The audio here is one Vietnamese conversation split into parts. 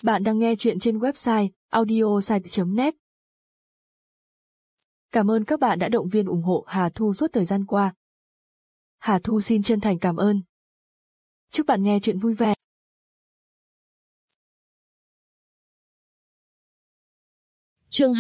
Bạn đang nghe chuyện trên website audiosite.net. Cảm ơn các bạn đã động viên ủng hộ Hà Thu suốt thời gian qua. Hà Thu xin chân thành cảm ơn. Chúc bạn nghe chuyện vui vẻ. Chương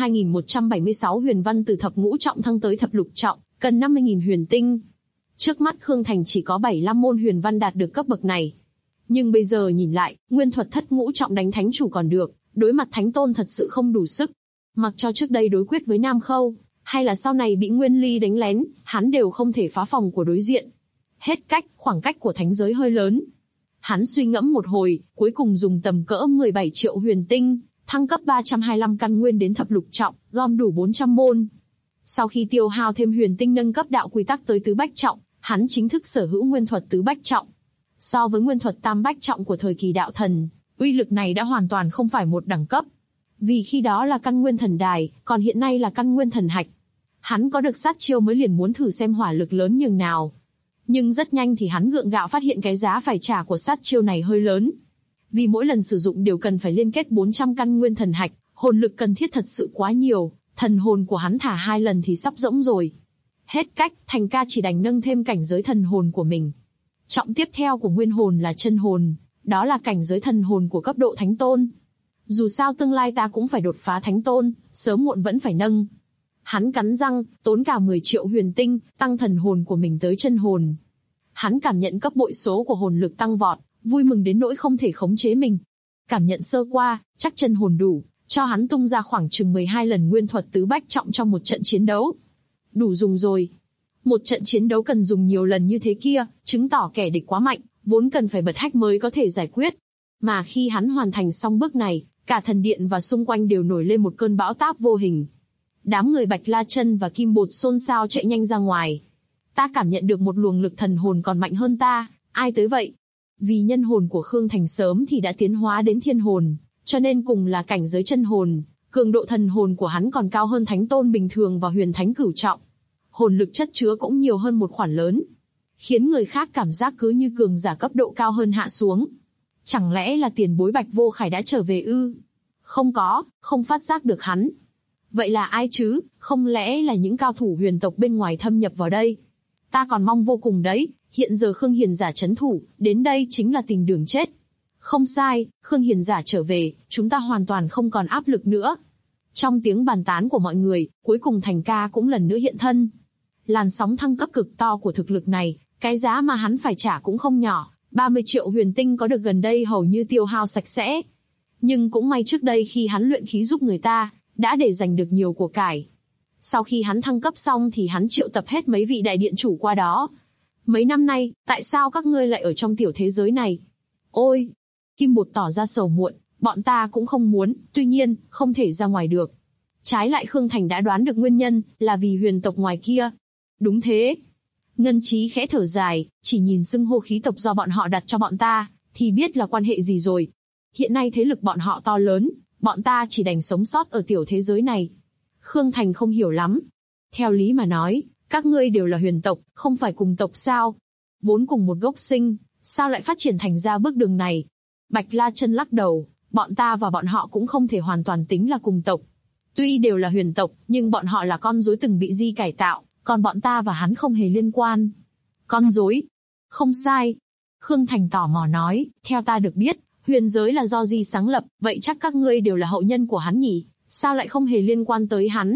2176 Huyền Văn từ thập ngũ trọng thăng tới thập lục trọng, cần 50.000 huyền tinh. Trước mắt Khương Thành chỉ có 75 môn huyền văn đạt được cấp bậc này. Nhưng bây giờ nhìn lại, nguyên thuật thất ngũ trọng đánh thánh chủ còn được, đối mặt thánh tôn thật sự không đủ sức. Mặc cho trước đây đối quyết với Nam Khâu, hay là sau này bị Nguyên Ly đánh lén, hắn đều không thể phá phòng của đối diện. Hết cách, khoảng cách của thánh giới hơi lớn. Hắn suy ngẫm một hồi, cuối cùng dùng tầm cỡ 17 triệu huyền tinh, thăng cấp 325 căn nguyên đến thập lục trọng, gom đủ 400 môn. Sau khi tiêu hao thêm huyền tinh nâng cấp đạo quy tắc tới tứ bách trọng, hắn chính thức sở hữu nguyên thuật tứ bách trọng. So với nguyên thuật tam bách trọng của thời kỳ đạo thần, uy lực này đã hoàn toàn không phải một đẳng cấp. Vì khi đó là căn nguyên thần đài, còn hiện nay là căn nguyên thần hạch. Hắn có được sát chiêu mới liền muốn thử xem hỏa lực lớn nhường nào. Nhưng rất nhanh thì hắn gượng gạo phát hiện cái giá phải trả của sát chiêu này hơi lớn. Vì mỗi lần sử dụng đều cần phải liên kết 400 căn nguyên thần hạch, hồn lực cần thiết thật sự quá nhiều, thần hồn của hắn thả 2 lần thì sắp rỗng rồi. Hết cách, Thành ca chỉ đành nâng thêm cảnh giới thần hồn của mình. Trọng tiếp theo của nguyên hồn là chân hồn, đó là cảnh giới thần hồn của cấp độ thánh tôn. Dù sao tương lai ta cũng phải đột phá thánh tôn, sớm muộn vẫn phải nâng. Hắn cắn răng, tốn cả 10 triệu huyền tinh, tăng thần hồn của mình tới chân hồn. Hắn cảm nhận cấp bội số của hồn lực tăng vọt, vui mừng đến nỗi không thể khống chế mình. Cảm nhận sơ qua, chắc chân hồn đủ, cho hắn tung ra khoảng chừng 12 lần nguyên thuật tứ bách trọng trong một trận chiến đấu. Đủ dùng rồi. Một trận chiến đấu cần dùng nhiều lần như thế kia, chứng tỏ kẻ địch quá mạnh, vốn cần phải bật hách mới có thể giải quyết. Mà khi hắn hoàn thành xong bước này, cả thần điện và xung quanh đều nổi lên một cơn bão táp vô hình. Đám người Bạch La Chân và Kim Bột xôn xao chạy nhanh ra ngoài. Ta cảm nhận được một luồng lực thần hồn còn mạnh hơn ta, ai tới vậy? Vì nhân hồn của Khương Thành sớm thì đã tiến hóa đến thiên hồn, cho nên cùng là cảnh giới chân hồn, cường độ thần hồn của hắn còn cao hơn thánh tôn bình thường và huyền thánh cửu trọng. Hồn lực chất chứa cũng nhiều hơn một khoản lớn, khiến người khác cảm giác cứ như cường giả cấp độ cao hơn hạ xuống. Chẳng lẽ là tiền bối Bạch Vô Khải đã trở về ư? Không có, không phát giác được hắn. Vậy là ai chứ? Không lẽ là những cao thủ huyền tộc bên ngoài thâm nhập vào đây? Ta còn mong vô cùng đấy, hiện giờ Khương Hiền giả trấn thủ, đến đây chính là tìm đường chết. Không sai, Khương Hiền giả trở về, chúng ta hoàn toàn không còn áp lực nữa. Trong tiếng bàn tán của mọi người, cuối cùng Thành ca cũng lần nữa hiện thân. Làn sóng thăng cấp cực to của thực lực này, cái giá mà hắn phải trả cũng không nhỏ, 30 triệu huyền tinh có được gần đây hầu như tiêu hao sạch sẽ. Nhưng cũng may trước đây khi hắn luyện khí giúp người ta, đã để giành được nhiều của cải. Sau khi hắn thăng cấp xong thì hắn triệu tập hết mấy vị đại điện chủ qua đó. Mấy năm nay, tại sao các ngươi lại ở trong tiểu thế giới này? Ôi! Kim Bột tỏ ra sầu muộn, bọn ta cũng không muốn, tuy nhiên, không thể ra ngoài được. Trái lại Khương Thành đã đoán được nguyên nhân, là vì huyền tộc ngoài kia. Đúng thế. Ngân Trí khẽ thở dài, chỉ nhìn xưng hô khí tộc do bọn họ đặt cho bọn ta, thì biết là quan hệ gì rồi. Hiện nay thế lực bọn họ to lớn, bọn ta chỉ đành sống sót ở tiểu thế giới này. Khương Thành không hiểu lắm. Theo lý mà nói, các ngươi đều là huyền tộc, không phải cùng tộc sao? Vốn cùng một gốc sinh, sao lại phát triển thành ra bước đường này? Bạch La Chân lắc đầu, bọn ta và bọn họ cũng không thể hoàn toàn tính là cùng tộc. Tuy đều là huyền tộc, nhưng bọn họ là con rối từng bị Di cải tạo, còn bọn ta và hắn không hề liên quan. Con rối? Không sai. Khương Thành tò mò nói, theo ta được biết, huyền giới là do Di sáng lập, vậy chắc các ngươi đều là hậu nhân của hắn nhỉ? Sao lại không hề liên quan tới hắn?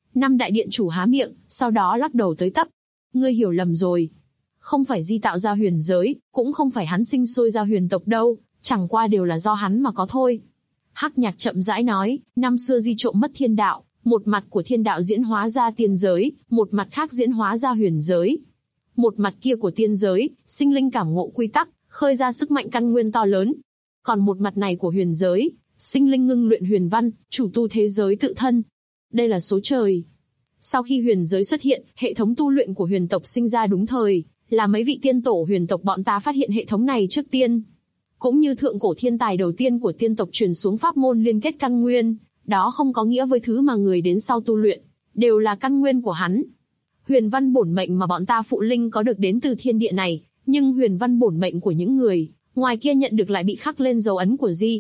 5 đại điện chủ há miệng, sau đó lắc đầu tới tấp. Ngươi hiểu lầm rồi. Không phải Di tạo ra huyền giới, cũng không phải hắn sinh sôi ra huyền tộc đâu, chẳng qua đều là do hắn mà có thôi. Hắc Nhạc chậm rãi nói, năm xưa Di trộm mất thiên đạo, một mặt của thiên đạo diễn hóa ra tiên giới, một mặt khác diễn hóa ra huyền giới. Một mặt kia của tiên giới, sinh linh cảm ngộ quy tắc, khơi ra sức mạnh căn nguyên to lớn. Còn một mặt này của huyền giới, sinh linh ngưng luyện huyền văn, chủ tu thế giới tự thân. Đây là số trời. Sau khi huyền giới xuất hiện, hệ thống tu luyện của huyền tộc sinh ra đúng thời, là mấy vị tiên tổ huyền tộc bọn ta phát hiện hệ thống này trước tiên. Cũng như thượng cổ thiên tài đầu tiên của tiên tộc truyền xuống pháp môn liên kết căn nguyên, đó không có nghĩa với thứ mà người đến sau tu luyện, đều là căn nguyên của hắn. Huyền văn bổn mệnh mà bọn ta phụ linh có được đến từ thiên địa này, nhưng huyền văn bổn mệnh của những người ngoài kia nhận được lại bị khắc lên dấu ấn của Di.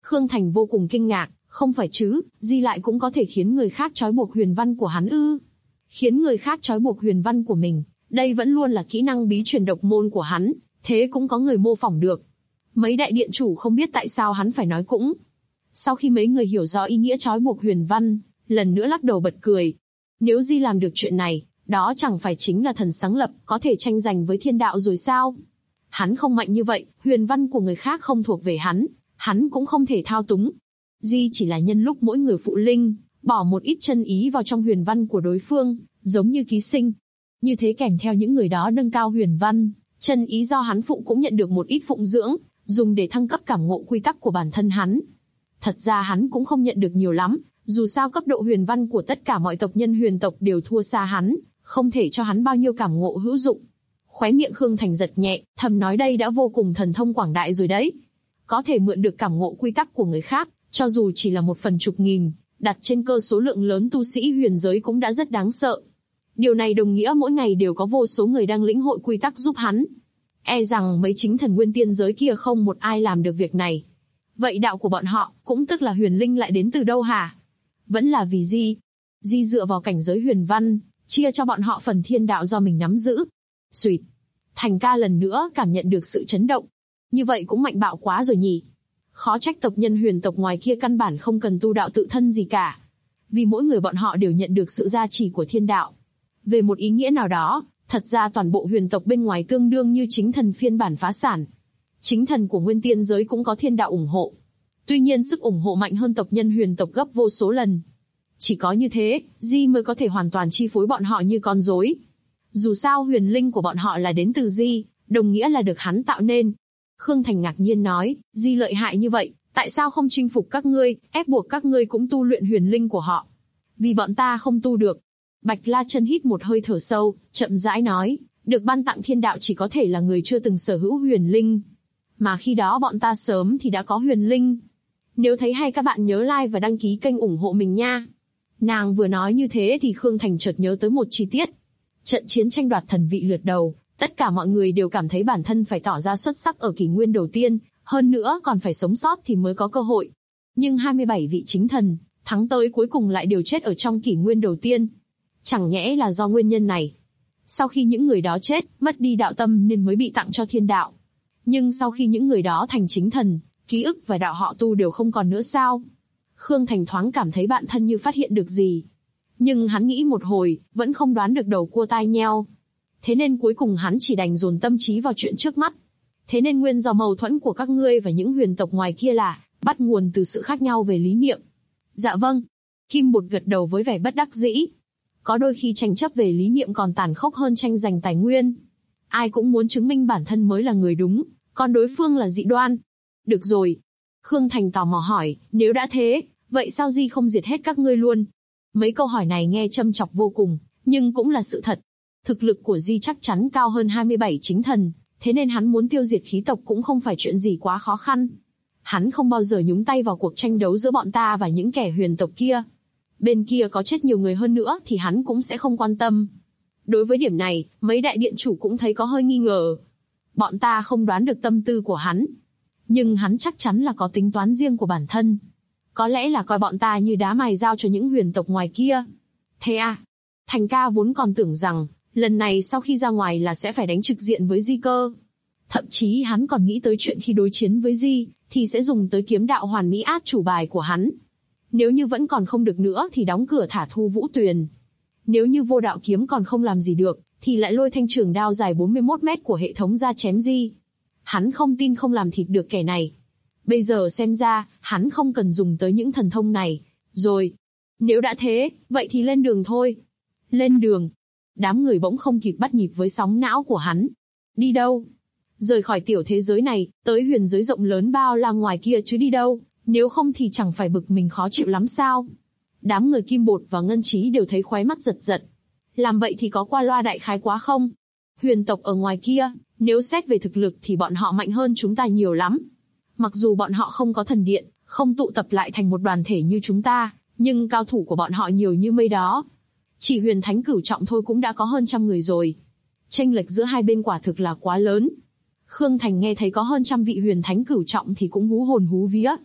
Khương Thành vô cùng kinh ngạc, không phải chứ, Di lại cũng có thể khiến người khác trói buộc huyền văn của hắn ư? Khiến người khác trói buộc huyền văn của mình, đây vẫn luôn là kỹ năng bí truyền độc môn của hắn, thế cũng có người mô phỏng được. Mấy đại điện chủ không biết tại sao hắn phải nói cũng. Sau khi mấy người hiểu rõ ý nghĩa trói buộc huyền văn, lần nữa lắc đầu bật cười. Nếu Di làm được chuyện này, đó chẳng phải chính là thần sáng lập, có thể tranh giành với thiên đạo rồi sao? Hắn không mạnh như vậy, huyền văn của người khác không thuộc về hắn cũng không thể thao túng. Di chỉ là nhân lúc mỗi người phụ linh, bỏ một ít chân ý vào trong huyền văn của đối phương, giống như ký sinh. Như thế kèm theo những người đó nâng cao huyền văn, chân ý do hắn phụ cũng nhận được một ít phụng dưỡng, dùng để thăng cấp cảm ngộ quy tắc của bản thân hắn. Thật ra hắn cũng không nhận được nhiều lắm, dù sao cấp độ huyền văn của tất cả mọi tộc nhân huyền tộc đều thua xa hắn, không thể cho hắn bao nhiêu cảm ngộ hữu dụng. Khóe miệng Khương Thành giật nhẹ, thầm nói đây đã vô cùng thần thông quảng đại rồi đấy. Có thể mượn được cảm ngộ quy tắc của người khác, cho dù chỉ là một phần chục nghìn, đặt trên cơ số lượng lớn tu sĩ huyền giới cũng đã rất đáng sợ. Điều này đồng nghĩa mỗi ngày đều có vô số người đang lĩnh hội quy tắc giúp hắn. E rằng mấy chính thần nguyên tiên giới kia không một ai làm được việc này. Vậy đạo của bọn họ, cũng tức là huyền linh lại đến từ đâu hả? Vẫn là vì Di. Di dựa vào cảnh giới huyền văn, chia cho bọn họ phần thiên đạo do mình nắm giữ. Xuỵt. Thành ca lần nữa cảm nhận được sự chấn động. Như vậy cũng mạnh bạo quá rồi nhỉ. Khó trách tộc nhân huyền tộc ngoài kia căn bản không cần tu đạo tự thân gì cả. Vì mỗi người bọn họ đều nhận được sự gia trì của thiên đạo. Về một ý nghĩa nào đó, thật ra toàn bộ huyền tộc bên ngoài tương đương như chính thần phiên bản phá sản. Chính thần của nguyên tiên giới cũng có thiên đạo ủng hộ. Tuy nhiên sức ủng hộ mạnh hơn tộc nhân huyền tộc gấp vô số lần. Chỉ có như thế, Di mới có thể hoàn toàn chi phối bọn họ như con rối. Dù sao huyền linh của bọn họ là đến từ Di, đồng nghĩa là được hắn tạo nên. Khương Thành ngạc nhiên nói, Di lợi hại như vậy, tại sao không chinh phục các ngươi, ép buộc các ngươi cũng tu luyện huyền linh của họ? Vì bọn ta không tu được. Bạch La Chân hít một hơi thở sâu, chậm rãi nói, được ban tặng thiên đạo chỉ có thể là người chưa từng sở hữu huyền linh. Mà khi đó bọn ta sớm thì đã có huyền linh. Nếu thấy hay các bạn nhớ like và đăng ký kênh ủng hộ mình nha. Nàng vừa nói như thế thì Khương Thành chợt nhớ tới một chi tiết. Trận chiến tranh đoạt thần vị lượt đầu, tất cả mọi người đều cảm thấy bản thân phải tỏ ra xuất sắc ở kỷ nguyên đầu tiên, hơn nữa còn phải sống sót thì mới có cơ hội. Nhưng 27 vị chính thần, thắng tới cuối cùng lại đều chết ở trong kỷ nguyên đầu tiên. Chẳng nhẽ là do nguyên nhân này. Sau khi những người đó chết, mất đi đạo tâm nên mới bị tặng cho thiên đạo. Nhưng sau khi những người đó thành chính thần, ký ức và đạo họ tu đều không còn nữa sao? Khương Thành thoáng cảm thấy bản thân như phát hiện được gì. Nhưng hắn nghĩ một hồi, vẫn không đoán được đầu cua tai nheo. Thế nên cuối cùng hắn chỉ đành dồn tâm trí vào chuyện trước mắt. Thế nên nguyên do mâu thuẫn của các ngươi và những huyền tộc ngoài kia là bắt nguồn từ sự khác nhau về lý niệm. Dạ vâng. Kim Bột gật đầu với vẻ bất đắc dĩ. Có đôi khi tranh chấp về lý niệm còn tàn khốc hơn tranh giành tài nguyên. Ai cũng muốn chứng minh bản thân mới là người đúng, còn đối phương là dị đoan. Được rồi. Khương Thành tò mò hỏi, nếu đã thế, vậy sao Di không diệt hết các ngươi luôn? Mấy câu hỏi này nghe châm chọc vô cùng, nhưng cũng là sự thật. Thực lực của Di chắc chắn cao hơn 27 chính thần, thế nên hắn muốn tiêu diệt khí tộc cũng không phải chuyện gì quá khó khăn. Hắn không bao giờ nhúng tay vào cuộc tranh đấu giữa bọn ta và những kẻ huyền tộc kia. Bên kia có chết nhiều người hơn nữa thì hắn cũng sẽ không quan tâm. Đối với điểm này, mấy đại điện chủ cũng thấy có hơi nghi ngờ. Bọn ta không đoán được tâm tư của hắn. Nhưng hắn chắc chắn là có tính toán riêng của bản thân. Có lẽ là coi bọn ta như đá mài dao cho những huyền tộc ngoài kia. Thế à? Thành ca vốn còn tưởng rằng, lần này sau khi ra ngoài là sẽ phải đánh trực diện với Di cơ. Thậm chí hắn còn nghĩ tới chuyện khi đối chiến với Di, thì sẽ dùng tới kiếm đạo hoàn mỹ át chủ bài của hắn. Nếu như vẫn còn không được nữa thì đóng cửa thả Thu Vũ Tuyền. Nếu như vô đạo kiếm còn không làm gì được, thì lại lôi thanh trường đao dài 41 mét của hệ thống ra chém Di. Hắn không tin không làm thịt được kẻ này. Bây giờ xem ra, hắn không cần dùng tới những thần thông này. Rồi, nếu đã thế, vậy thì lên đường thôi. Lên đường. Đám người bỗng không kịp bắt nhịp với sóng não của hắn. Đi đâu? Rời khỏi tiểu thế giới này, tới huyền giới rộng lớn bao la ngoài kia chứ đi đâu, nếu không thì chẳng phải bực mình khó chịu lắm sao? Đám người Kim Bột và Ngân Trí đều thấy khóe mắt giật giật. Làm vậy thì có qua loa đại khái quá không? Huyền tộc ở ngoài kia, nếu xét về thực lực thì bọn họ mạnh hơn chúng ta nhiều lắm. Mặc dù bọn họ không có thần điện, không tụ tập lại thành một đoàn thể như chúng ta, nhưng cao thủ của bọn họ nhiều như mây đó. Chỉ huyền thánh cửu trọng thôi cũng đã có hơn 100 người rồi. Chênh lệch giữa hai bên quả thực là quá lớn. Khương Thành nghe thấy có hơn 100 vị huyền thánh cửu trọng thì cũng hú hồn hú vía.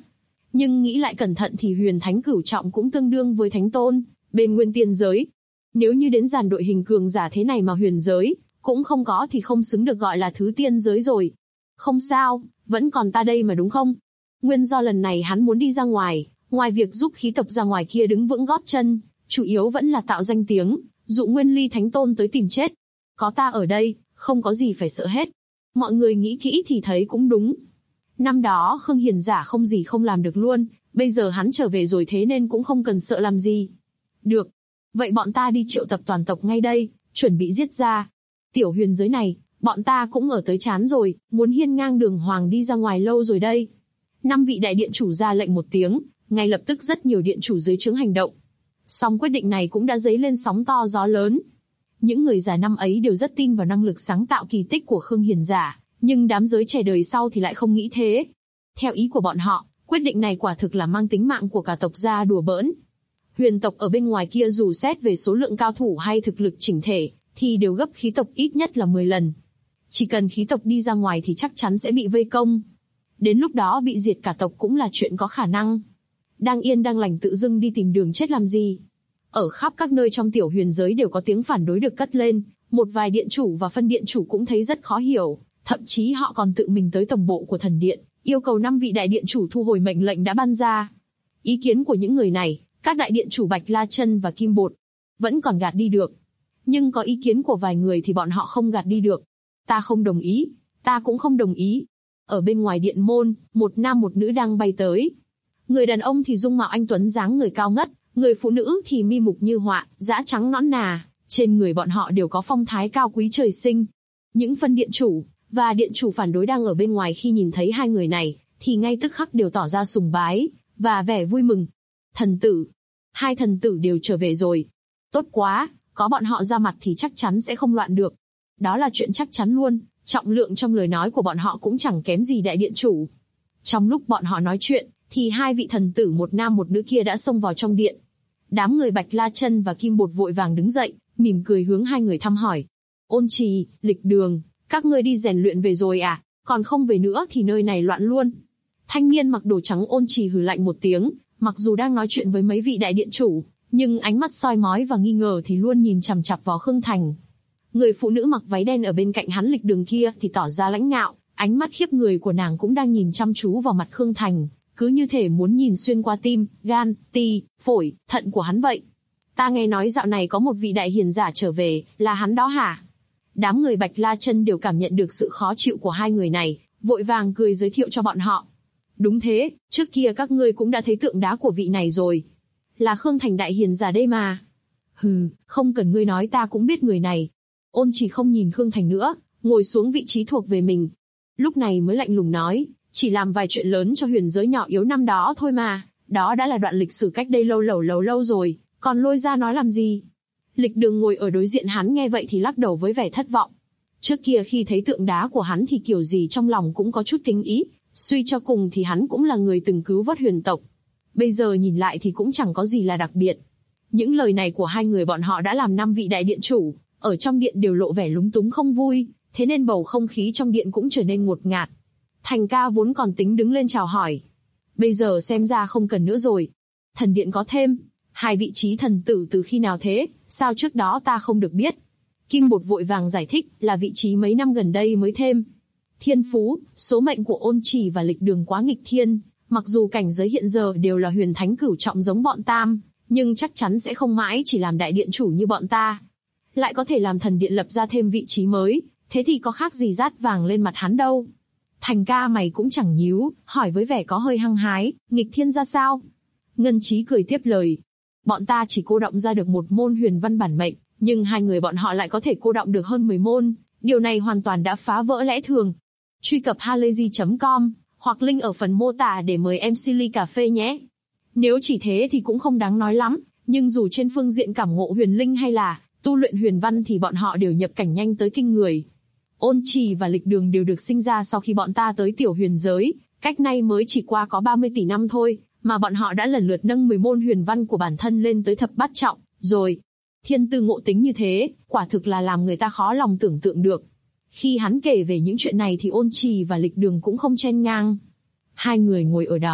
Nhưng nghĩ lại cẩn thận thì huyền thánh cửu trọng cũng tương đương với thánh tôn, bên nguyên tiên giới. Nếu như đến dàn đội hình cường giả thế này mà huyền giới cũng không có thì không xứng được gọi là thứ tiên giới rồi. Không sao, vẫn còn ta đây mà đúng không? Nguyên do lần này hắn muốn đi ra ngoài việc giúp khí tộc ra ngoài kia đứng vững gót chân, chủ yếu vẫn là tạo danh tiếng, dụ Nguyên Ly Thánh Tôn tới tìm chết. Có ta ở đây, không có gì phải sợ hết. Mọi người nghĩ kỹ thì thấy cũng đúng. Năm đó Khương Hiền giả không gì không làm được luôn, bây giờ hắn trở về rồi thế nên cũng không cần sợ làm gì. Được. Vậy bọn ta đi triệu tập toàn tộc ngay đây, chuẩn bị giết ra. Tiểu huyền giới này, bọn ta cũng ở tới chán rồi, muốn hiên ngang đường hoàng đi ra ngoài lâu rồi đây. 5 vị đại điện chủ ra lệnh một tiếng, ngay lập tức rất nhiều điện chủ dưới trướng hành động. Song quyết định này cũng đã dấy lên sóng to gió lớn. Những người già năm ấy đều rất tin vào năng lực sáng tạo kỳ tích của Khương Hiền giả, nhưng đám giới trẻ đời sau thì lại không nghĩ thế. Theo ý của bọn họ, quyết định này quả thực là mang tính mạng của cả tộc ra đùa bỡn. Huyền tộc ở bên ngoài kia dù xét về số lượng cao thủ hay thực lực chỉnh thể, thì đều gấp khí tộc ít nhất là 10 lần. Chỉ cần khí tộc đi ra ngoài thì chắc chắn sẽ bị vây công. Đến lúc đó bị diệt cả tộc cũng là chuyện có khả năng. Đang yên đang lành tự dưng đi tìm đường chết làm gì? Ở khắp các nơi trong tiểu huyền giới đều có tiếng phản đối được cất lên, một vài điện chủ và phân điện chủ cũng thấy rất khó hiểu, thậm chí họ còn tự mình tới tổng bộ của thần điện, yêu cầu 5 vị đại điện chủ thu hồi mệnh lệnh đã ban ra. Ý kiến của những người này, các đại điện chủ Bạch La Chân và Kim Bột vẫn còn gạt đi được. Nhưng có ý kiến của vài người thì bọn họ không gạt đi được. Ta không đồng ý, ta cũng không đồng ý. Ở bên ngoài điện môn, một nam một nữ đang bay tới. Người đàn ông thì dung mạo anh tuấn dáng người cao ngất, người phụ nữ thì mi mục như họa, dã trắng nõn nà, trên người bọn họ đều có phong thái cao quý trời sinh. Những phân điện chủ và điện chủ phản đối đang ở bên ngoài khi nhìn thấy hai người này, thì ngay tức khắc đều tỏ ra sùng bái và vẻ vui mừng. Thần tử, hai thần tử đều trở về rồi. Tốt quá, có bọn họ ra mặt thì chắc chắn sẽ không loạn được. Đó là chuyện chắc chắn luôn, trọng lượng trong lời nói của bọn họ cũng chẳng kém gì đại điện chủ. Trong lúc bọn họ nói chuyện, thì hai vị thần tử một nam một nữ kia đã xông vào trong điện. Đám người Bạch La Chân và Kim Bột vội vàng đứng dậy, mỉm cười hướng hai người thăm hỏi. Ôn Trì, Lịch Đường, các ngươi đi rèn luyện về rồi à? Còn không về nữa thì nơi này loạn luôn. Thanh niên mặc đồ trắng Ôn Trì hừ lạnh một tiếng, mặc dù đang nói chuyện với mấy vị đại điện chủ, nhưng ánh mắt soi mói và nghi ngờ thì luôn nhìn chằm chằm vào Khương Thành. Người phụ nữ mặc váy đen ở bên cạnh hắn Lịch Đường kia thì tỏ ra lãnh ngạo, ánh mắt khiếp người của nàng cũng đang nhìn chăm chú vào mặt Khương Thành, cứ như thể muốn nhìn xuyên qua tim, gan, tỳ, phổi, thận của hắn vậy. Ta nghe nói dạo này có một vị đại hiền giả trở về, là hắn đó hả? Đám người Bạch La Chân đều cảm nhận được sự khó chịu của hai người này, vội vàng cười giới thiệu cho bọn họ. Đúng thế, trước kia các ngươi cũng đã thấy tượng đá của vị này rồi. Là Khương Thành đại hiền giả đây mà. Hừ, không cần ngươi nói ta cũng biết người này. Ôn Chỉ không nhìn Khương Thành nữa, ngồi xuống vị trí thuộc về mình. Lúc này mới lạnh lùng nói, chỉ làm vài chuyện lớn cho huyền giới nhỏ yếu năm đó thôi mà, đó đã là đoạn lịch sử cách đây lâu rồi, còn lôi ra nói làm gì? Lịch Đường ngồi ở đối diện hắn nghe vậy thì lắc đầu với vẻ thất vọng. Trước kia khi thấy tượng đá của hắn thì kiểu gì trong lòng cũng có chút kính ý, suy cho cùng thì hắn cũng là người từng cứu vớt huyền tộc. Bây giờ nhìn lại thì cũng chẳng có gì là đặc biệt. Những lời này của hai người bọn họ đã làm 5 vị đại điện chủ ở trong điện đều lộ vẻ lúng túng không vui, thế nên bầu không khí trong điện cũng trở nên ngột ngạt. Thành ca vốn còn tính đứng lên chào hỏi, bây giờ xem ra không cần nữa rồi. Thần điện có thêm 2 vị trí thần tử từ khi nào thế, sao trước đó ta không được biết? Kim Bột vội vàng giải thích, là vị trí mấy năm gần đây mới thêm. Thiên phú, số mệnh của Ôn Trì và Lịch Đường quá nghịch thiên, mặc dù cảnh giới hiện giờ đều là huyền thánh cửu trọng giống bọn Tam, nhưng chắc chắn sẽ không mãi chỉ làm đại điện chủ như bọn ta. Lại có thể làm thần điện lập ra thêm vị trí mới, thế thì có khác gì rát vàng lên mặt hắn đâu. Thành ca mày cũng chẳng nhíu, hỏi với vẻ có hơi hăng hái, nghịch thiên ra sao? Ngân Trí cười tiếp lời. Bọn ta chỉ cô đọng ra được một môn huyền văn bản mệnh, nhưng hai người bọn họ lại có thể cô đọng được hơn 10 môn, điều này hoàn toàn đã phá vỡ lẽ thường. Truy cập halayzi.com, hoặc link ở phần mô tả để mời MC ly cà phê nhé. Nếu chỉ thế thì cũng không đáng nói lắm, nhưng dù trên phương diện cảm ngộ huyền linh hay là tu luyện huyền văn thì bọn họ đều nhập cảnh nhanh tới kinh người. Ôn Trì và Lịch Đường đều được sinh ra sau khi bọn ta tới tiểu huyền giới, cách nay mới chỉ qua có 30 tỷ năm thôi, mà bọn họ đã lần lượt nâng 10 môn huyền văn của bản thân lên tới thập bát trọng, rồi. Thiên tư ngộ tính như thế, quả thực là làm người ta khó lòng tưởng tượng được. Khi hắn kể về những chuyện này thì Ôn Trì và Lịch Đường cũng không chen ngang. Hai người ngồi ở đó,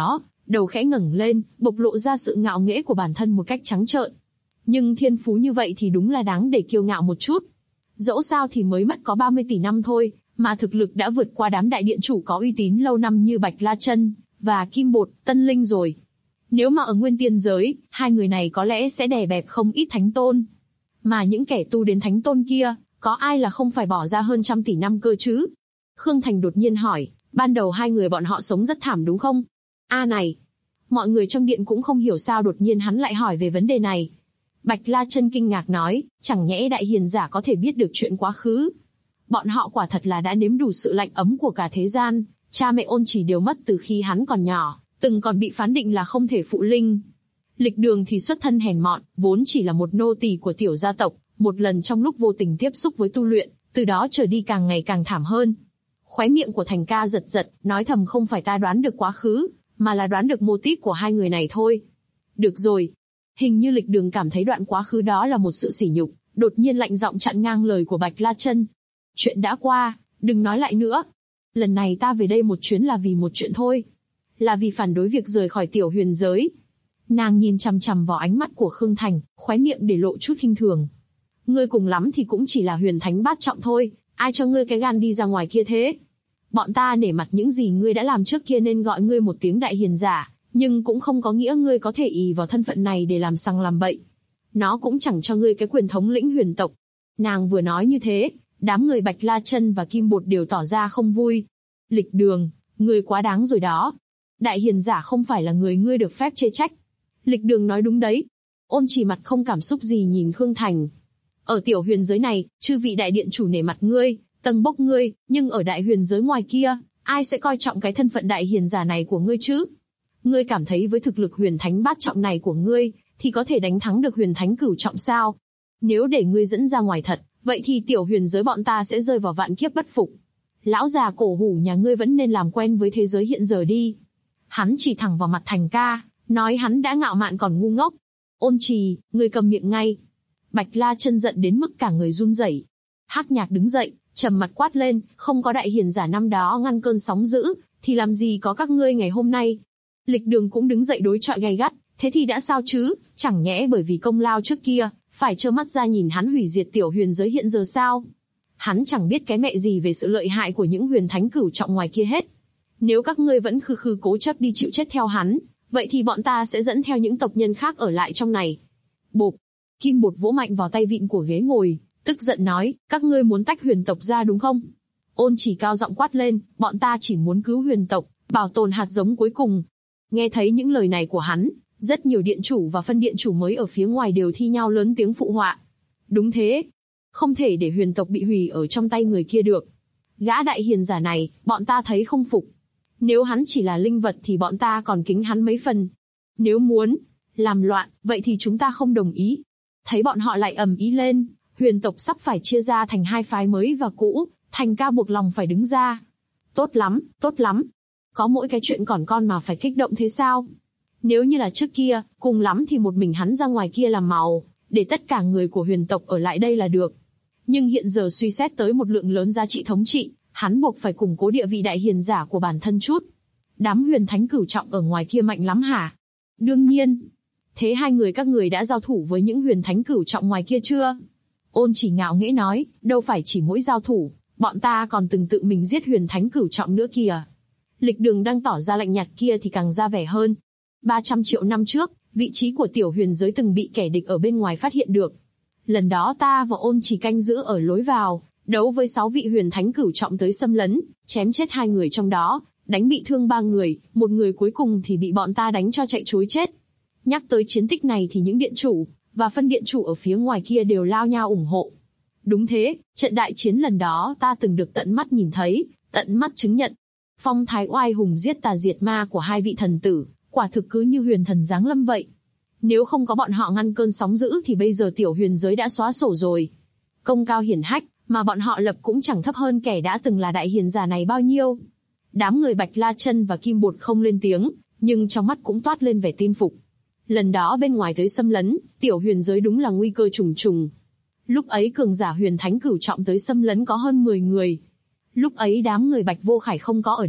đầu khẽ ngẩng lên, bộc lộ ra sự ngạo nghễ của bản thân một cách trắng trợn. Nhưng thiên phú như vậy thì đúng là đáng để kiêu ngạo một chút. Dẫu sao thì mới mất có 30 tỷ năm thôi, mà thực lực đã vượt qua đám đại điện chủ có uy tín lâu năm như Bạch La Chân và Kim Bột, Tân Linh rồi. Nếu mà ở Nguyên Tiên giới, hai người này có lẽ sẽ đè bẹp không ít thánh tôn. Mà những kẻ tu đến thánh tôn kia, có ai là không phải bỏ ra hơn 100 tỷ năm cơ chứ? Khương Thành đột nhiên hỏi, ban đầu hai người bọn họ sống rất thảm đúng không? Này, mọi người trong điện cũng không hiểu sao đột nhiên hắn lại hỏi về vấn đề này. Bạch La Chân kinh ngạc nói, chẳng nhẽ đại hiền giả có thể biết được chuyện quá khứ. Bọn họ quả thật là đã nếm đủ sự lạnh ấm của cả thế gian, cha mẹ Ôn Chỉ đều mất từ khi hắn còn nhỏ, từng còn bị phán định là không thể phụ linh. Lịch Đường thì xuất thân hèn mọn, vốn chỉ là một nô tỳ của tiểu gia tộc, một lần trong lúc vô tình tiếp xúc với tu luyện, từ đó trở đi càng ngày càng thảm hơn. Khóe miệng của Thành ca giật giật, nói thầm không phải ta đoán được quá khứ, mà là đoán được mô típ của hai người này thôi. Được rồi. Hình như Lịch Đường cảm thấy đoạn quá khứ đó là một sự sỉ nhục, đột nhiên lạnh giọng chặn ngang lời của Bạch La Chân. Chuyện đã qua, đừng nói lại nữa. Lần này ta về đây một chuyến là vì một chuyện thôi. Là vì phản đối việc rời khỏi tiểu huyền giới. Nàng nhìn chằm chằm vào ánh mắt của Khương Thành, khóe miệng để lộ chút khinh thường. Ngươi cùng lắm thì cũng chỉ là huyền thánh bát trọng thôi, ai cho ngươi cái gan đi ra ngoài kia thế? Bọn ta nể mặt những gì ngươi đã làm trước kia nên gọi ngươi một tiếng đại hiền giả, nhưng cũng không có nghĩa ngươi có thể ỷ vào thân phận này để làm sằng làm bậy. Nó cũng chẳng cho ngươi cái quyền thống lĩnh huyền tộc. Nàng vừa nói như thế, đám người Bạch La Chân và Kim Bột đều tỏ ra không vui. Lịch Đường, ngươi quá đáng rồi đó. Đại hiền giả không phải là người ngươi được phép chê trách. Lịch Đường nói đúng đấy. Ôn Chỉ mặt không cảm xúc gì nhìn Khương Thành. Ở tiểu huyền giới này, chư vị đại điện chủ nể mặt ngươi, tầng bốc ngươi, nhưng ở đại huyền giới ngoài kia, ai sẽ coi trọng cái thân phận đại hiền giả này của ngươi chứ? Ngươi cảm thấy với thực lực huyền thánh bát trọng này của ngươi, thì có thể đánh thắng được huyền thánh cửu trọng sao? Nếu để ngươi dẫn ra ngoài thật, vậy thì tiểu huyền giới bọn ta sẽ rơi vào vạn kiếp bất phục. Lão già cổ hủ nhà ngươi vẫn nên làm quen với thế giới hiện giờ đi. Hắn chỉ thẳng vào mặt Thành ca, nói hắn đã ngạo mạn còn ngu ngốc. Ôn Trì, ngươi cầm miệng ngay. Bạch La Chân giận đến mức cả người run rẩy. Hắc Nhạc đứng dậy, trầm mặt quát lên, không có đại hiền giả năm đó ngăn cơn sóng dữ, thì làm gì có các ngươi ngày hôm nay. Lịch Đường cũng đứng dậy đối chọi gay gắt, thế thì đã sao chứ, chẳng nhẽ bởi vì công lao trước kia, phải trơ mắt ra nhìn hắn hủy diệt tiểu huyền giới hiện giờ sao? Hắn chẳng biết cái mẹ gì về sự lợi hại của những huyền thánh cửu trọng ngoài kia hết. Nếu các ngươi vẫn khư khư cố chấp đi chịu chết theo hắn, vậy thì bọn ta sẽ dẫn theo những tộc nhân khác ở lại trong này. Bộp, Kim Bột vỗ mạnh vào tay vịn của ghế ngồi, tức giận nói, các ngươi muốn tách huyền tộc ra đúng không? Ôn Chỉ cao giọng quát lên, bọn ta chỉ muốn cứu huyền tộc, bảo tồn hạt giống cuối cùng. Nghe thấy những lời này của hắn, rất nhiều điện chủ và phân điện chủ mới ở phía ngoài đều thi nhau lớn tiếng phụ họa. Đúng thế, không thể để huyền tộc bị hủy ở trong tay người kia được. Gã đại hiền giả này, bọn ta thấy không phục. Nếu hắn chỉ là linh vật thì bọn ta còn kính hắn mấy phần. Nếu muốn làm loạn, vậy thì chúng ta không đồng ý. Thấy bọn họ lại ầm ĩ lên, huyền tộc sắp phải chia ra thành hai phái mới và cũ, Thành ca buộc lòng phải đứng ra. Tốt lắm, tốt lắm. Có mỗi cái chuyện còn con mà phải kích động thế sao? Nếu như là trước kia, cùng lắm thì một mình hắn ra ngoài kia làm màu, để tất cả người của huyền tộc ở lại đây là được. Nhưng hiện giờ suy xét tới một lượng lớn giá trị thống trị, hắn buộc phải củng cố địa vị đại hiền giả của bản thân chút. Đám huyền thánh cửu trọng ở ngoài kia mạnh lắm hả? Đương nhiên. Thế hai người các người đã giao thủ với những huyền thánh cửu trọng ngoài kia chưa? Ôn Chỉ ngạo nghễ nói, đâu phải chỉ mỗi giao thủ, bọn ta còn từng tự mình giết huyền thánh cửu trọng nữa kìa. Lịch Đường đang tỏ ra lạnh nhạt kia thì càng ra vẻ hơn. 300 triệu năm trước, vị trí của tiểu huyền giới từng bị kẻ địch ở bên ngoài phát hiện được. Lần đó ta và Ôn Chỉ canh giữ ở lối vào, đấu với 6 vị huyền thánh cửu trọng tới xâm lấn, chém chết 2 người trong đó, đánh bị thương 3 người, một người cuối cùng thì bị bọn ta đánh cho chạy trối chết. Nhắc tới chiến tích này thì những điện chủ và phân điện chủ ở phía ngoài kia đều lao nhau ủng hộ. Đúng thế, trận đại chiến lần đó ta từng được tận mắt nhìn thấy, tận mắt chứng nhận. Phong thái oai hùng giết tà diệt ma của hai vị thần tử, quả thực cứ như huyền thần giáng lâm vậy. Nếu không có bọn họ ngăn cơn sóng dữ thì bây giờ tiểu huyền giới đã xóa sổ rồi. Công cao hiển hách, mà bọn họ lập cũng chẳng thấp hơn kẻ đã từng là đại hiền giả này bao nhiêu. Đám người Bạch La Chân và Kim Bột không lên tiếng, nhưng trong mắt cũng toát lên vẻ tin phục. Lần đó bên ngoài tới xâm lấn, tiểu huyền giới đúng là nguy cơ trùng trùng. Lúc ấy cường giả huyền thánh cửu trọng tới xâm lấn có hơn 10 người. Lúc ấy đám người Bạch Vô Khải không có ở đây,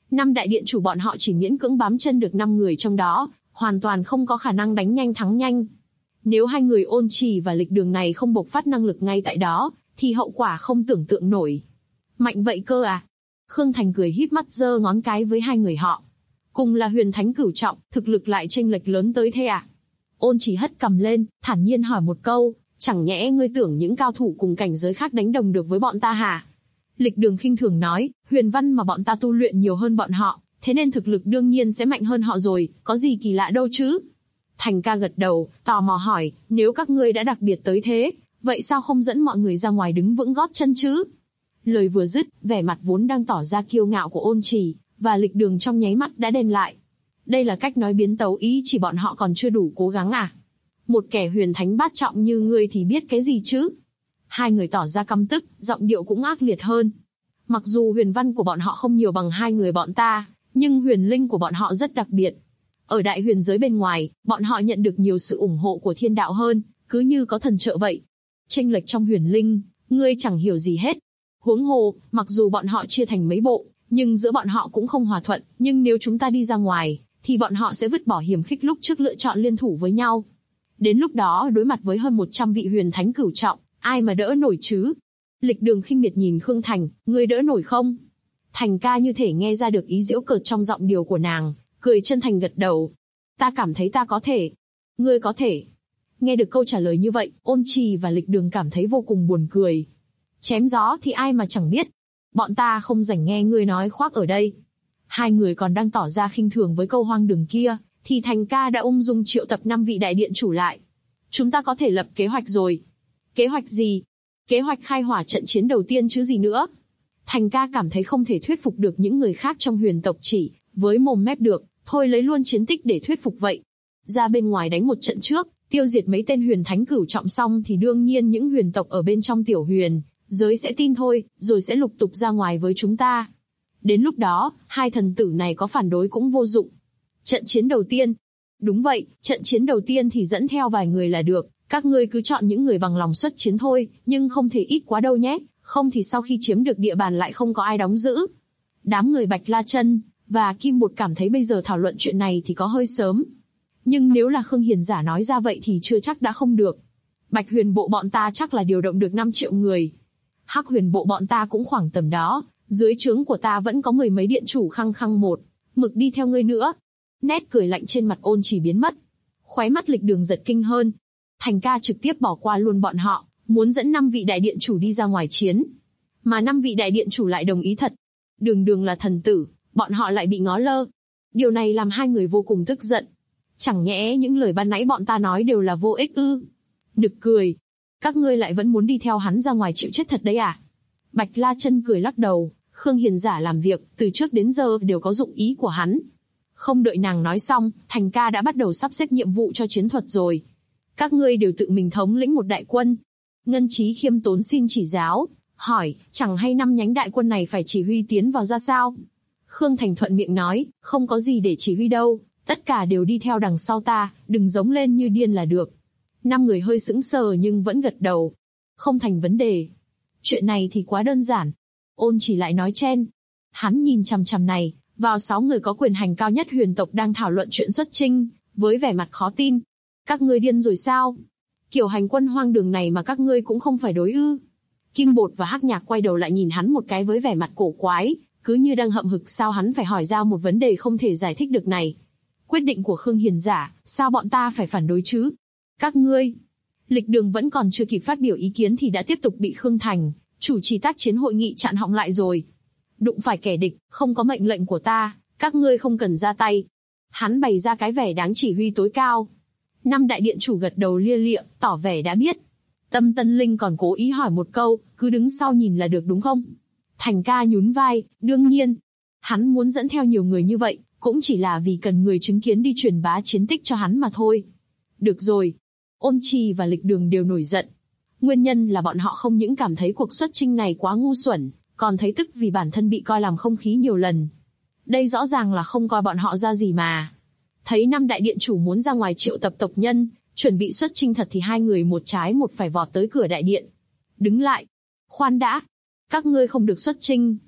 5 đại điện chủ bọn họ chỉ miễn cưỡng bám chân được 5 người trong đó, hoàn toàn không có khả năng đánh nhanh thắng nhanh. Nếu hai người Ôn Trì và Lịch Đường này không bộc phát năng lực ngay tại đó, thì hậu quả không tưởng tượng nổi. Mạnh vậy cơ à? Khương Thành cười híp mắt giơ ngón cái với hai người họ. Cùng là huyền thánh cửu trọng, thực lực lại chênh lệch lớn tới thế à? Ôn Trì hất cầm lên, thản nhiên hỏi một câu, chẳng nhẽ ngươi tưởng những cao thủ cùng cảnh giới khác đánh đồng được với bọn ta hả? Lịch Đường khinh thường nói, huyền văn mà bọn ta tu luyện nhiều hơn bọn họ, thế nên thực lực đương nhiên sẽ mạnh hơn họ rồi, có gì kỳ lạ đâu chứ? Thành ca gật đầu, tò mò hỏi, nếu các ngươi đã đặc biệt tới thế, vậy sao không dẫn mọi người ra ngoài đứng vững gót chân chứ? Lời vừa dứt, vẻ mặt vốn đang tỏ ra kiêu ngạo của Ôn Trì và Lịch Đường trong nháy mắt đã đen lại. Đây là cách nói biến tấu ý chỉ bọn họ còn chưa đủ cố gắng à? Một kẻ huyền thánh bát trọng như ngươi thì biết cái gì chứ? Hai người tỏ ra căm tức, giọng điệu cũng ác liệt hơn. Mặc dù huyền văn của bọn họ không nhiều bằng hai người bọn ta, nhưng huyền linh của bọn họ rất đặc biệt. Ở đại huyền giới bên ngoài, bọn họ nhận được nhiều sự ủng hộ của thiên đạo hơn, cứ như có thần trợ vậy. Chênh lệch trong huyền linh, ngươi chẳng hiểu gì hết. Huống hồ, mặc dù bọn họ chia thành mấy bộ, nhưng giữa bọn họ cũng không hòa thuận, nhưng nếu chúng ta đi ra ngoài, thì bọn họ sẽ vứt bỏ hiềm khích lúc trước lựa chọn liên thủ với nhau. Đến lúc đó đối mặt với hơn 100 vị huyền thánh cửu trọng, ai mà đỡ nổi chứ? Lịch Đường khinh miệt nhìn Khương Thành, ngươi đỡ nổi không? Thành ca như thể nghe ra được ý giễu cợt trong giọng điệu của nàng, cười chân thành gật đầu. Ta cảm thấy ta có thể. Ngươi có thể. Nghe được câu trả lời như vậy, Ôn Trì và Lịch Đường cảm thấy vô cùng buồn cười. Chém gió thì ai mà chẳng biết. Bọn ta không rảnh nghe ngươi nói khoác ở đây. Hai người còn đang tỏ ra khinh thường với câu hoang đường kia, thì Thành ca đã ung dung triệu tập 5 vị đại điện chủ lại. Chúng ta có thể lập kế hoạch rồi. Kế hoạch gì? Kế hoạch khai hỏa trận chiến đầu tiên chứ gì nữa. Thành ca cảm thấy không thể thuyết phục được những người khác trong huyền tộc chỉ với mồm mép được, thôi lấy luôn chiến tích để thuyết phục vậy. Ra bên ngoài đánh một trận trước, tiêu diệt mấy tên huyền thánh cửu trọng xong thì đương nhiên những huyền tộc ở bên trong tiểu huyền giới sẽ tin thôi, rồi sẽ lục tục ra ngoài với chúng ta. Đến lúc đó, hai thần tử này có phản đối cũng vô dụng. Trận chiến đầu tiên. Đúng vậy, trận chiến đầu tiên thì dẫn theo vài người là được, các ngươi cứ chọn những người bằng lòng xuất chiến thôi, nhưng không thể ít quá đâu nhé, không thì sau khi chiếm được địa bàn lại không có ai đóng giữ. Đám người Bạch La Chân và Kim Bột cảm thấy bây giờ thảo luận chuyện này thì có hơi sớm. Nhưng nếu là Khương Hiền Giả nói ra vậy thì chưa chắc đã không được. Bạch Huyền bộ bọn ta chắc là điều động được 5 triệu người. Hắc Huyền bộ bọn ta cũng khoảng tầm đó, dưới trướng của ta vẫn có 10 mấy điện chủ khăng khăng một mực đi theo ngươi nữa. Nét cười lạnh trên mặt Ôn Chỉ biến mất. Khóe mắt Lịch Đường giật kinh hơn. Thành ca trực tiếp bỏ qua luôn bọn họ, muốn dẫn 5 vị đại điện chủ đi ra ngoài chiến. Mà 5 vị đại điện chủ lại đồng ý thật. Đường là thần tử, bọn họ lại bị ngó lơ. Điều này làm hai người vô cùng tức giận. Chẳng nhẽ những lời ban nãy bọn ta nói đều là vô ích ư? Nực cười. Các ngươi lại vẫn muốn đi theo hắn ra ngoài chịu chết thật đấy à? Bạch La Chân cười lắc đầu. Khương Hiền Giả làm việc, từ trước đến giờ đều có dụng ý của hắn. Không đợi nàng nói xong, Thành ca đã bắt đầu sắp xếp nhiệm vụ cho chiến thuật rồi. Các ngươi đều tự mình thống lĩnh một đại quân. Ngân Chí khiêm tốn xin chỉ giáo, hỏi, chẳng hay 5 nhánh đại quân này phải chỉ huy tiến vào ra sao? Khương Thành thuận miệng nói, không có gì để chỉ huy đâu, tất cả đều đi theo đằng sau ta, đừng giống lên như điên là được. 5 người hơi sững sờ nhưng vẫn gật đầu. Không thành vấn đề. Chuyện này thì quá đơn giản. Ôn Chỉ lại nói chen. Hắn nhìn chằm chằm này, vào 6 người có quyền hành cao nhất huyền tộc đang thảo luận chuyện xuất chinh, với vẻ mặt khó tin. Các ngươi điên rồi sao? Kiểu hành quân hoang đường này mà các ngươi cũng không phải đối ư? Kim Bột và Hắc Nhạc quay đầu lại nhìn hắn một cái với vẻ mặt cổ quái, cứ như đang hậm hực sao hắn phải hỏi ra một vấn đề không thể giải thích được này. Quyết định của Khương Hiền Giả, sao bọn ta phải phản đối chứ? Các ngươi. Lịch Đường vẫn còn chưa kịp phát biểu ý kiến thì đã tiếp tục bị Khương Thành, chủ trì tác chiến hội nghị chặn họng lại rồi. Đụng phải kẻ địch, không có mệnh lệnh của ta, các ngươi không cần ra tay. Hắn bày ra cái vẻ đáng chỉ huy tối cao. 5 đại điện chủ gật đầu lia lịa, tỏ vẻ đã biết. Tâm Tân Linh còn cố ý hỏi một câu, cứ đứng sau nhìn là được đúng không? Thành ca nhún vai, đương nhiên. Hắn muốn dẫn theo nhiều người như vậy, cũng chỉ là vì cần người chứng kiến đi truyền bá chiến tích cho hắn mà thôi. Được rồi. Ôn Trì và Lịch Đường đều nổi giận. Nguyên nhân là bọn họ không những cảm thấy cuộc xuất chinh này quá ngu xuẩn, còn thấy tức vì bản thân bị coi làm không khí nhiều lần. Đây rõ ràng là không coi bọn họ ra gì mà. Thấy 5 đại điện chủ muốn ra ngoài triệu tập tộc nhân, chuẩn bị xuất chinh thật thì hai người một trái một phải vọt tới cửa đại điện. Đứng lại. Khoan đã. Các ngươi không được xuất chinh.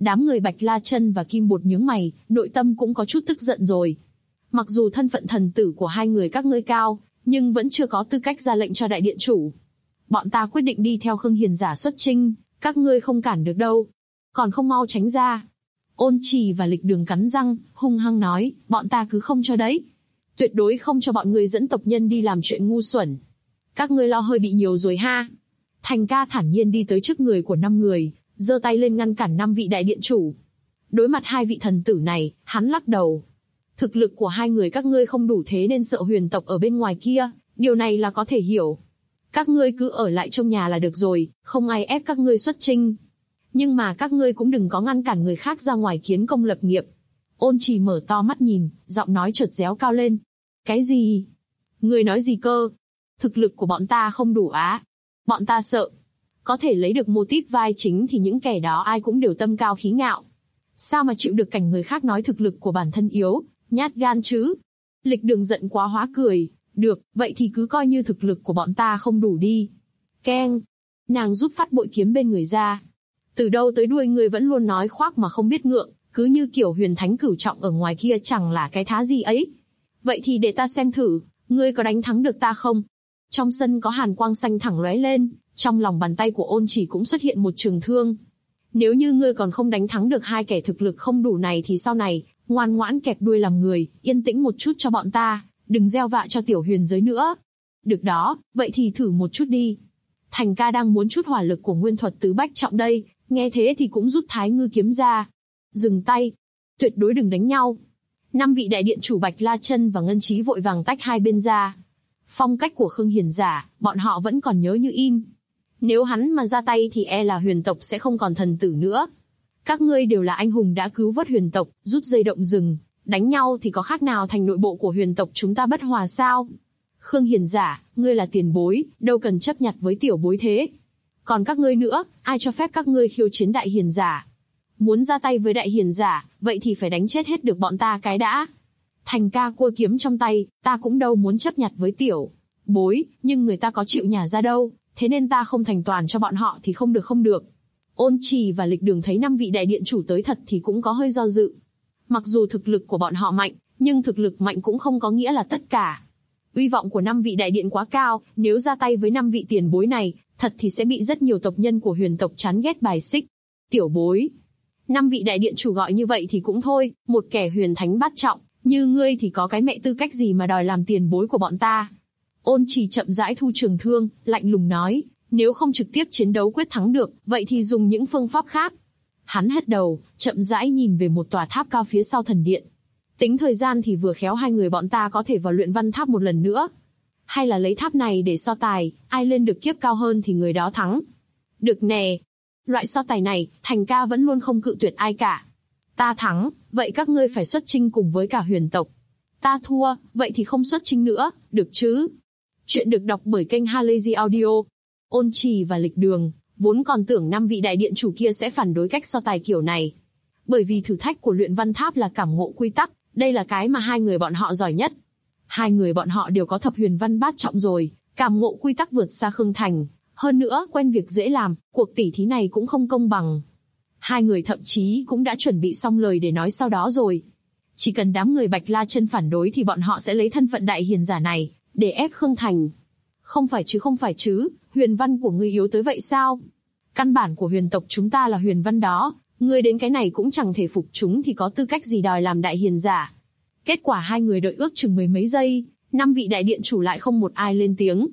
Đám người Bạch La Chân và Kim Bột nhướng mày, nội tâm cũng có chút tức giận rồi. Mặc dù thân phận thần tử của hai người các ngươi cao, nhưng vẫn chưa có tư cách ra lệnh cho đại điện chủ. Bọn ta quyết định đi theo Khương Hiền giả xuất chinh, các ngươi không cản được đâu. Còn không mau tránh ra. Ôn Trì và Lịch Đường cắn răng, hung hăng nói, bọn ta cứ không cho đấy. Tuyệt đối không cho bọn ngươi dẫn tộc nhân đi làm chuyện ngu xuẩn. Các ngươi lo hơi bị nhiều rồi ha. Thành Ca thản nhiên đi tới trước người của 5 người, giơ tay lên ngăn cản 5 vị đại điện chủ. Đối mặt hai vị thần tử này, hắn lắc đầu. Thực lực của hai người các ngươi không đủ thế nên sợ huyền tộc ở bên ngoài kia, điều này là có thể hiểu. Các ngươi cứ ở lại trong nhà là được rồi, không ai ép các ngươi xuất chinh. Nhưng mà các ngươi cũng đừng có ngăn cản người khác ra ngoài kiến công lập nghiệp. Ôn Trì mở to mắt nhìn, giọng nói chợt réo cao lên. Cái gì? Ngươi nói gì cơ? Thực lực của bọn ta không đủ á. Bọn ta sợ. Có thể lấy được mô típ vai chính thì những kẻ đó ai cũng đều tâm cao khí ngạo. Sao mà chịu được cảnh người khác nói thực lực của bản thân yếu, nhát gan chứ? Lịch Đường giận quá hóa cười. Được, vậy thì cứ coi như thực lực của bọn ta không đủ đi. Keng. Nàng rút phát bội kiếm bên người ra. Từ đâu tới đuôi ngươi vẫn luôn nói khoác mà không biết ngượng, cứ như kiểu huyền thánh cửu trọng ở ngoài kia chẳng là cái thá gì ấy. Vậy thì để ta xem thử, ngươi có đánh thắng được ta không? Trong sân có hàn quang xanh thẳng lóe lên, trong lòng bàn tay của Ôn Chỉ cũng xuất hiện một trường thương. Nếu như ngươi còn không đánh thắng được hai kẻ thực lực không đủ này thì sau này, ngoan ngoãn kẹp đuôi làm người, yên tĩnh một chút cho bọn ta, đừng gieo vạ cho tiểu huyền giới nữa. Được đó, vậy thì thử một chút đi. Thành Ca đang muốn chút hỏa lực của nguyên thuật tứ bách trọng đây, nghe thế thì cũng rút Thái Ngư kiếm ra. Dừng tay, tuyệt đối đừng đánh nhau. 5 vị đại điện chủ Bạch La Chân và Ngân Trí vội vàng tách hai bên ra. Phong cách của Khương Hiền giả, bọn họ vẫn còn nhớ như in. Nếu hắn mà ra tay thì e là huyền tộc sẽ không còn thần tử nữa. Các ngươi đều là anh hùng đã cứu vớt huyền tộc, rút dây động rừng, đánh nhau thì có khác nào thành nội bộ của huyền tộc chúng ta bất hòa sao? Khương Hiền giả, ngươi là tiền bối, đâu cần chấp nhặt với tiểu bối thế. Còn các ngươi nữa, ai cho phép các ngươi khiêu chiến đại hiền giả? Muốn ra tay với đại hiền giả, vậy thì phải đánh chết hết được bọn ta cái đã. Thành Ca cua kiếm trong tay, ta cũng đâu muốn chấp nhặt với tiểu bối, nhưng người ta có chịu nhả ra đâu, thế nên ta không thành toàn cho bọn họ thì không được. Ôn Trì và Lịch Đường thấy 5 vị đại điện chủ tới thật thì cũng có hơi do dự. Mặc dù thực lực của bọn họ mạnh, nhưng thực lực mạnh cũng không có nghĩa là tất cả. Uy vọng của 5 vị đại điện quá cao, nếu ra tay với 5 vị tiền bối này, thật thì sẽ bị rất nhiều tộc nhân của huyền tộc chán ghét bài xích. Tiểu bối. 5 vị đại điện chủ gọi như vậy thì cũng thôi, một kẻ huyền thánh bát trọng, như ngươi thì có cái mẹ tư cách gì mà đòi làm tiền bối của bọn ta. Ôn Trì chậm rãi thu trường thương, lạnh lùng nói, nếu không trực tiếp chiến đấu quyết thắng được, vậy thì dùng những phương pháp khác. Hắn hất đầu, chậm rãi nhìn về một tòa tháp cao phía sau thần điện. Tính thời gian thì vừa khéo hai người bọn ta có thể vào luyện văn tháp một lần nữa. Hay là lấy tháp này để so tài, ai lên được kiếp cao hơn thì người đó thắng. Được nè. Loại so tài này, Thành Ca vẫn luôn không cự tuyệt ai cả. Ta thắng, vậy các ngươi phải xuất chinh cùng với cả huyền tộc. Ta thua, vậy thì không xuất chinh nữa, được chứ? Chuyện được đọc bởi kênh Halazy Audio. Ôn Trì và Lịch Đường, vốn còn tưởng 5 vị đại điện chủ kia sẽ phản đối cách so tài kiểu này. Bởi vì thử thách của luyện văn tháp là cảm ngộ quy tắc, đây là cái mà hai người bọn họ giỏi nhất. Hai người bọn họ đều có thập huyền văn bát trọng rồi, cảm ngộ quy tắc vượt xa Khương Thành. Hơn nữa, quen việc dễ làm, cuộc tỉ thí này cũng không công bằng. Hai người thậm chí cũng đã chuẩn bị xong lời để nói sau đó rồi. Chỉ cần đám người Bạch La Chân phản đối thì bọn họ sẽ lấy thân phận đại hiền giả này, để ép Khương Thành. Không phải chứ, huyền văn của ngươi yếu tới vậy sao? Căn bản của huyền tộc chúng ta là huyền văn đó, ngươi đến cái này cũng chẳng thể phục chúng thì có tư cách gì đòi làm đại hiền giả. Kết quả hai người đợi ước chừng 10 mấy giây, 5 vị đại điện chủ lại không một ai lên tiếng.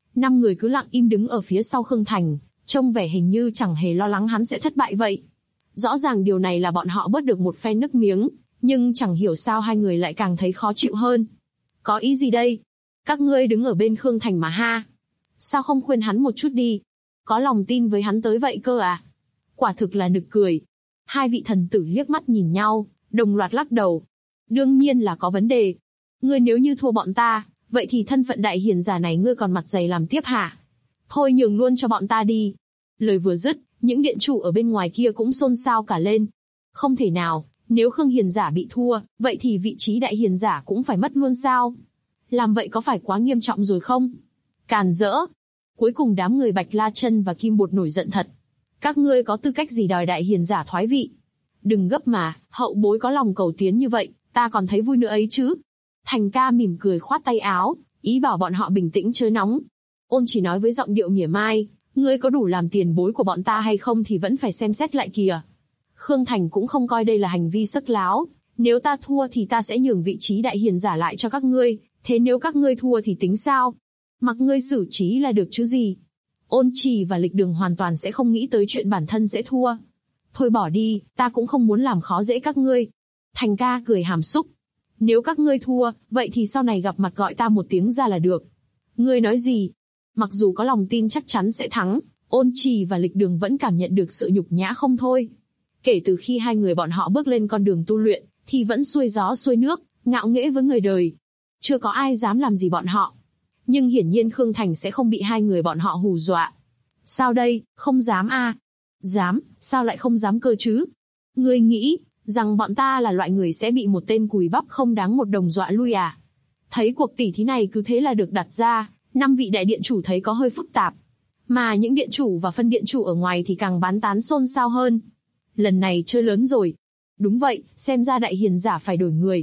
5 người cứ lặng im đứng ở phía sau Khương Thành, trông vẻ hình như chẳng hề lo lắng hắn sẽ thất bại vậy. Rõ ràng điều này là bọn họ bớt được một phen nước miếng, nhưng chẳng hiểu sao hai người lại càng thấy khó chịu hơn. Có ý gì đây? Các ngươi đứng ở bên Khương Thành mà ha. Sao không khuyên hắn một chút đi? Có lòng tin với hắn tới vậy cơ à? Quả thực là nực cười. Hai vị thần tử liếc mắt nhìn nhau, đồng loạt lắc đầu. Đương nhiên là có vấn đề. Ngươi nếu như thua bọn ta, vậy thì thân phận đại hiền giả này ngươi còn mặt dày làm tiếp hả? Thôi nhường luôn cho bọn ta đi. Lời vừa dứt, những điện chủ ở bên ngoài kia cũng xôn xao cả lên. Không thể nào, nếu Khương hiền giả bị thua, vậy thì vị trí đại hiền giả cũng phải mất luôn sao? Làm vậy có phải quá nghiêm trọng rồi không? Càn rỡ. Cuối cùng đám người Bạch La Chân và Kim Bột nổi giận thật. Các ngươi có tư cách gì đòi đại hiền giả thoái vị? Đừng gấp mà, hậu bối có lòng cầu tiến như vậy, ta còn thấy vui nữa ấy chứ. Thành ca mỉm cười khoát tay áo, ý bảo bọn họ bình tĩnh chớ nóng. Ôn chỉ nói với giọng điệu mỉa mai, ngươi có đủ làm tiền bối của bọn ta hay không thì vẫn phải xem xét lại kìa. Khương Thành cũng không coi đây là hành vi sấc láo, nếu ta thua thì ta sẽ nhường vị trí đại hiền giả lại cho các ngươi, thế nếu các ngươi thua thì tính sao? Mặc ngươi xử trí là được chứ gì. Ôn Trì và Lịch Đường hoàn toàn sẽ không nghĩ tới chuyện bản thân sẽ thua. Thôi bỏ đi, ta cũng không muốn làm khó dễ các ngươi. Thành ca cười hàm xúc. Nếu các ngươi thua, vậy thì sau này gặp mặt gọi ta một tiếng ra là được. Ngươi nói gì? Mặc dù có lòng tin chắc chắn sẽ thắng, Ôn Trì và Lịch Đường vẫn cảm nhận được sự nhục nhã không thôi. Kể từ khi hai người bọn họ bước lên con đường tu luyện, thì vẫn xuôi gió xuôi nước, ngạo nghễ với người đời. Chưa có ai dám làm gì bọn họ. Nhưng hiển nhiên Khương Thành sẽ không bị hai người bọn họ hù dọa. Sao đây, không dám à? Dám, sao lại không dám cơ chứ? Ngươi nghĩ rằng bọn ta là loại người sẽ bị một tên cùi bắp không đáng một đồng dọa lui à? Thấy cuộc tỉ thí này cứ thế là được đặt ra, 5 vị đại điện chủ thấy có hơi phức tạp. Mà những điện chủ và phân điện chủ ở ngoài thì càng bán tán xôn xao hơn. Lần này chơi lớn rồi. Đúng vậy, xem ra đại hiền giả phải đổi người.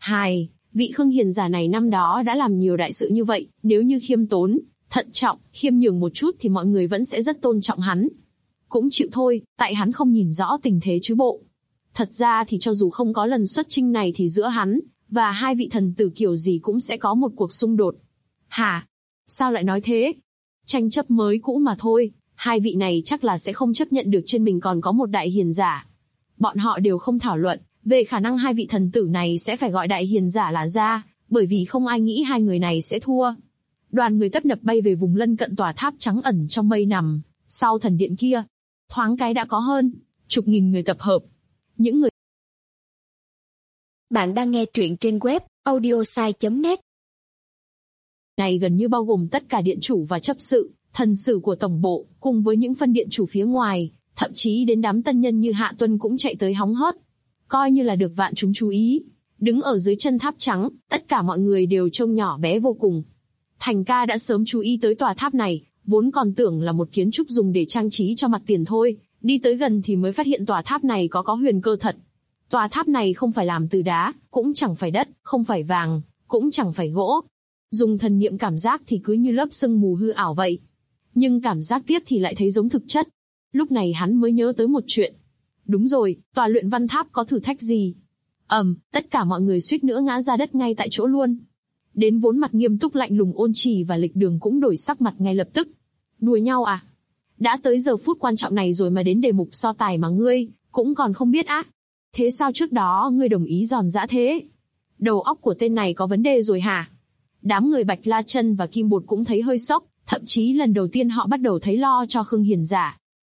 Vị Khương hiền giả này năm đó đã làm nhiều đại sự như vậy, nếu như khiêm tốn, thận trọng, khiêm nhường một chút thì mọi người vẫn sẽ rất tôn trọng hắn. Cũng chịu thôi, tại hắn không nhìn rõ tình thế chứ bộ. Thật ra thì cho dù không có lần xuất chinh này thì giữa hắn và hai vị thần tử kiểu gì cũng sẽ có một cuộc xung đột. Hả? Sao lại nói thế? Tranh chấp mới cũ mà thôi, hai vị này chắc là sẽ không chấp nhận được trên mình còn có một đại hiền giả. Bọn họ đều không thảo luận về khả năng hai vị thần tử này sẽ phải gọi đại hiền giả là ra, bởi vì không ai nghĩ hai người này sẽ thua. Đoàn người tấp nập bay về vùng lân cận tòa tháp trắng ẩn trong mây nằm sau thần điện kia. Thoáng cái đã có hơn chục nghìn người tập hợp. Những người Bạn đang nghe truyện trên web audiosai.net. Này gần như bao gồm tất cả điện chủ và chấp sự, thần sử của tổng bộ, cùng với những phân điện chủ phía ngoài, thậm chí đến đám tân nhân như Hạ Tuân cũng chạy tới hóng hớt. Coi như là được vạn chúng chú ý. Đứng ở dưới chân tháp trắng, tất cả mọi người đều trông nhỏ bé vô cùng. Thành ca đã sớm chú ý tới tòa tháp này, vốn còn tưởng là một kiến trúc dùng để trang trí cho mặt tiền thôi. Đi tới gần thì mới phát hiện tòa tháp này có huyền cơ thật. Tòa tháp này không phải làm từ đá, cũng chẳng phải đất, không phải vàng, cũng chẳng phải gỗ. Dùng thần niệm cảm giác thì cứ như lớp sương mù hư ảo vậy. Nhưng cảm giác tiếp thì lại thấy giống thực chất. Lúc này hắn mới nhớ tới một chuyện. Đúng rồi, tòa luyện văn tháp có thử thách gì? Tất cả mọi người suýt nữa ngã ra đất ngay tại chỗ luôn. Đến vốn mặt nghiêm túc lạnh lùng Ôn Trì và Lịch Đường cũng đổi sắc mặt ngay lập tức. Đùa nhau à? Đã tới giờ phút quan trọng này rồi mà đến đề mục so tài mà ngươi cũng còn không biết á? Thế sao trước đó ngươi đồng ý giòn giã thế? Đầu óc của tên này có vấn đề rồi hả? Đám người Bạch La Chân và Kim Bột cũng thấy hơi sốc, thậm chí lần đầu tiên họ bắt đầu thấy lo cho Khương hiền giả.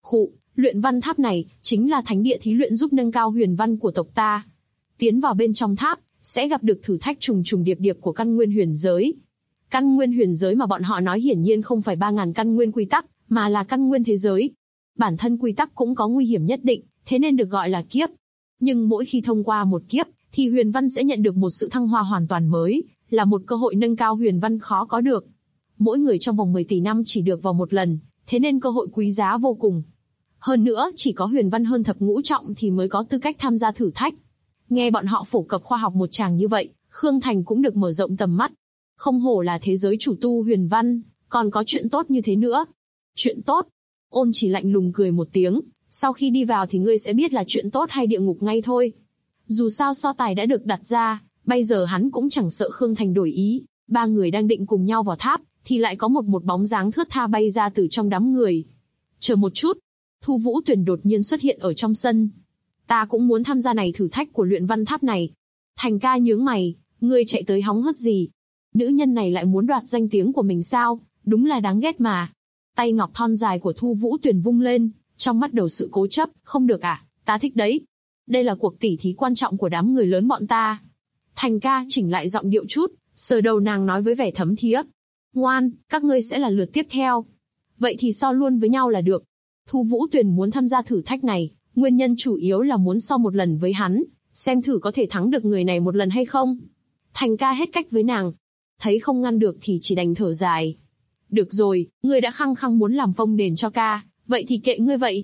Luyện văn tháp này chính là thánh địa thí luyện giúp nâng cao huyền văn của tộc ta. Tiến vào bên trong tháp, sẽ gặp được thử thách trùng trùng điệp điệp của căn nguyên huyền giới. Căn nguyên huyền giới mà bọn họ nói hiển nhiên không phải 3.000 căn nguyên quy tắc, mà là căn nguyên thế giới. Bản thân quy tắc cũng có nguy hiểm nhất định, thế nên được gọi là kiếp. Nhưng mỗi khi thông qua một kiếp, thì huyền văn sẽ nhận được một sự thăng hoa hoàn toàn mới, là một cơ hội nâng cao huyền văn khó có được. Mỗi người trong vòng 10 tỷ năm chỉ được vào một lần, thế nên cơ hội quý giá vô cùng. Hơn nữa, chỉ có huyền văn hơn thập ngũ trọng thì mới có tư cách tham gia thử thách. Nghe bọn họ phổ cập khoa học một tràng như vậy, Khương Thành cũng được mở rộng tầm mắt. Không hổ là thế giới chủ tu huyền văn, còn có chuyện tốt như thế nữa. Chuyện tốt? Ôn chỉ lạnh lùng cười một tiếng, sau khi đi vào thì ngươi sẽ biết là chuyện tốt hay địa ngục ngay thôi. Dù sao so tài đã được đặt ra, bây giờ hắn cũng chẳng sợ Khương Thành đổi ý. Ba người đang định cùng nhau vào tháp, thì lại có một bóng dáng thướt tha bay ra từ trong đám người. Chờ một chút. Thu Vũ Tuyền đột nhiên xuất hiện ở trong sân. Ta cũng muốn tham gia này thử thách của luyện văn tháp này. Thành ca nhướng mày, ngươi chạy tới hóng hớt gì? Nữ nhân này lại muốn đoạt danh tiếng của mình sao? Đúng là đáng ghét mà. Tay ngọc thon dài của Thu Vũ Tuyền vung lên, trong mắt đầu sự cố chấp, không được à, ta thích đấy. Đây là cuộc tỉ thí quan trọng của đám người lớn bọn ta. Thành ca chỉnh lại giọng điệu chút, sờ đầu nàng nói với vẻ thấm thía. Ngoan, các ngươi sẽ là lượt tiếp theo. Vậy thì so luôn với nhau là được. Thu Vũ Tuyền muốn tham gia thử thách này, nguyên nhân chủ yếu là muốn so một lần với hắn, xem thử có thể thắng được người này một lần hay không. Thành ca hết cách với nàng. Thấy không ngăn được thì chỉ đành thở dài. Được rồi, ngươi đã khăng khăng muốn làm phông nền cho ca, vậy thì kệ ngươi vậy.